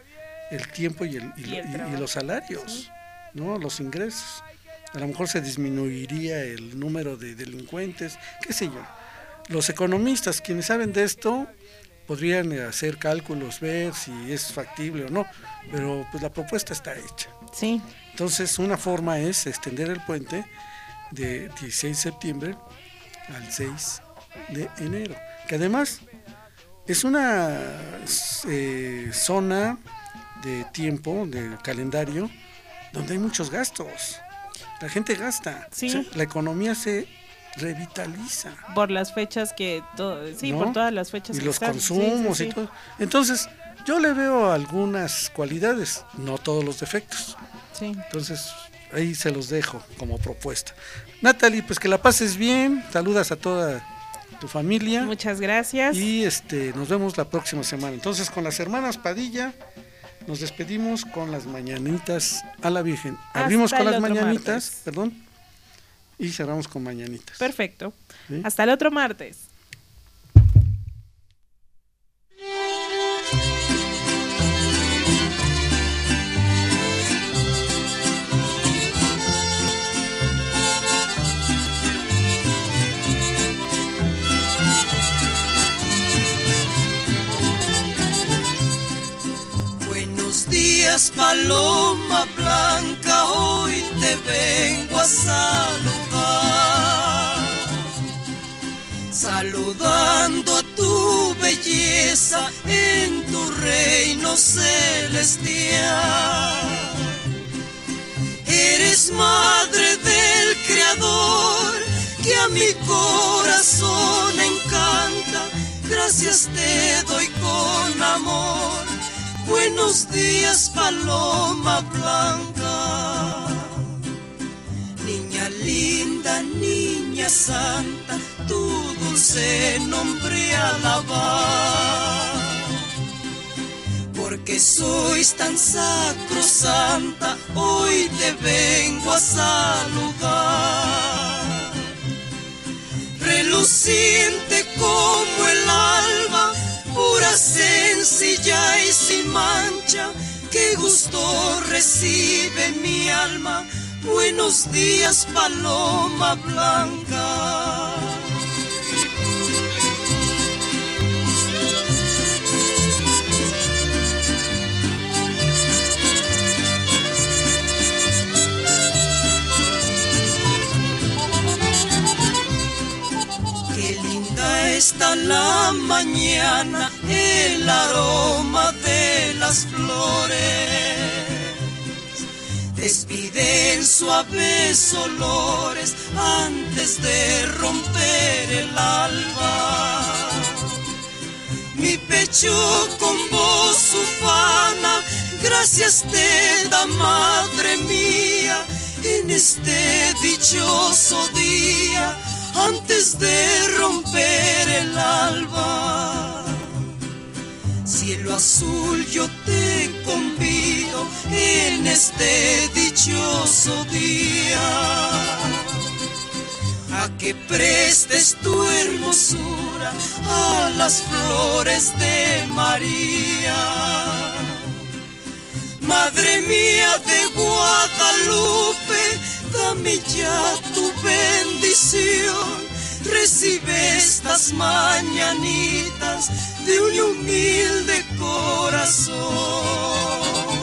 el tiempo y, el, y, Y el y, y los salarios, sí. ¿no? Los ingresos. A lo mejor se disminuiría el número de delincuentes, qué sé yo. Los economistas, quienes saben de esto, podrían hacer cálculos, ver si es factible o no, pero pues la propuesta está hecha. Sí. Entonces, una forma es extender el puente de dieciséis de septiembre al seis de enero, que además es una eh, zona de tiempo, de calendario, donde hay muchos gastos. La gente gasta, sí. O sea, la economía se revitaliza. Por las fechas que, to- sí, ¿no? por todas las fechas y que los están. consumos sí, sí, y sí. todo. Entonces, yo le veo algunas cualidades, no todos los defectos. Sí. Entonces, ahí se los dejo como propuesta. Natalie, pues que la pases bien, saludas a toda tu familia. Muchas gracias. Y este nos vemos la próxima semana. Entonces, con las hermanas Padilla nos despedimos con las mañanitas a la Virgen. Abrimos Hasta con el las otro mañanitas, martes. perdón, y cerramos con mañanitas. Perfecto. ¿Sí? Hasta el otro martes. Buenos días, paloma blanca, hoy te vengo a saludar, saludando a tu belleza en tu reino celestial. Eres madre del Creador, que a mi corazón encanta, gracias te doy con amor. Buenos días, paloma blanca. Niña linda, niña santa, tu dulce nombre alabar. Porque sois tan sacrosanta, hoy te vengo a saludar. Reluciente como el alba, pura, sencilla y sin mancha, qué gusto recibe mi alma. Buenos días, paloma blanca. Qué linda está la mañana, el aroma de las flores despiden suaves olores antes de romper el alba. Mi pecho con voz ufana, gracias te da, madre mía, en este dichoso día, antes de romper el alba. Cielo azul, yo te convido en este dichoso día a que prestes tu hermosura a las flores de María. Madre mía de Guadalupe, dame ya tu bendición. Recibe estas mañanitas de un humilde corazón.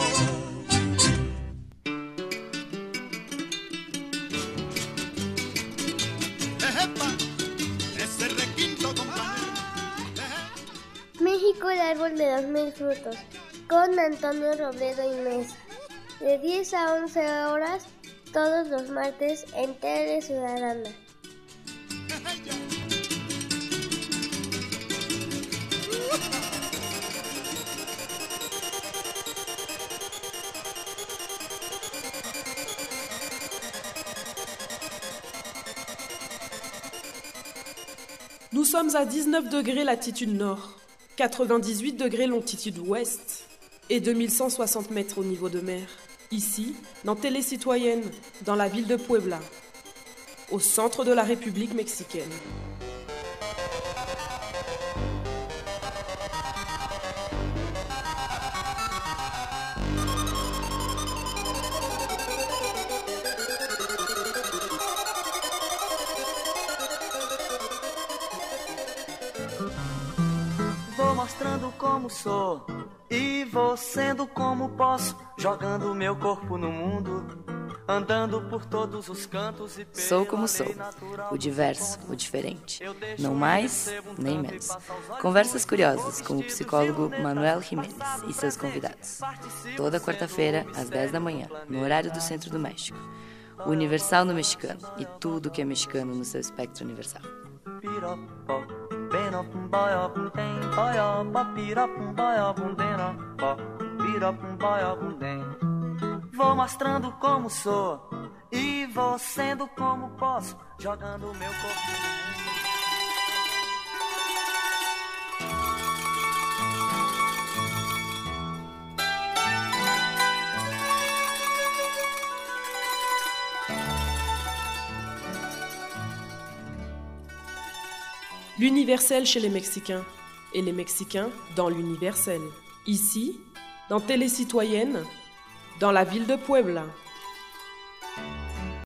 México, el árbol de los mil frutos, con Antonio Robledo y Mesa, de diez a once horas, todos los martes en Tele Ciudadana. Nous sommes à dix-neuf degrés latitude nord, quatre-vingt-dix-huit degrés longitude ouest et deux mille cent soixante mètres au niveau de mer. Ici, dans Télé Citoyenne, dans la ville de Puebla, au centre de la République mexicaine. Vou mostrando como sou e vou sendo como posso, jogando meu corpo no mundo, andando por todos os cantos e Sou como sou, o diverso, o diferente, não mais nem menos. Conversas curiosas com o psicólogo Manuel Jiménez e seus convidados. Toda quarta-feira, às dez da manhã, no horário do Centro do México. O Universal no mexicano e tudo que é mexicano no seu espectro universal. Vou mostrando como sou e vou sendo como posso, jogando meu corpo no mundo. L'universel chez les Mexicains et les Mexicains dans l'universel. Ici, dans Télécitoyenne, dans la ville de Puebla.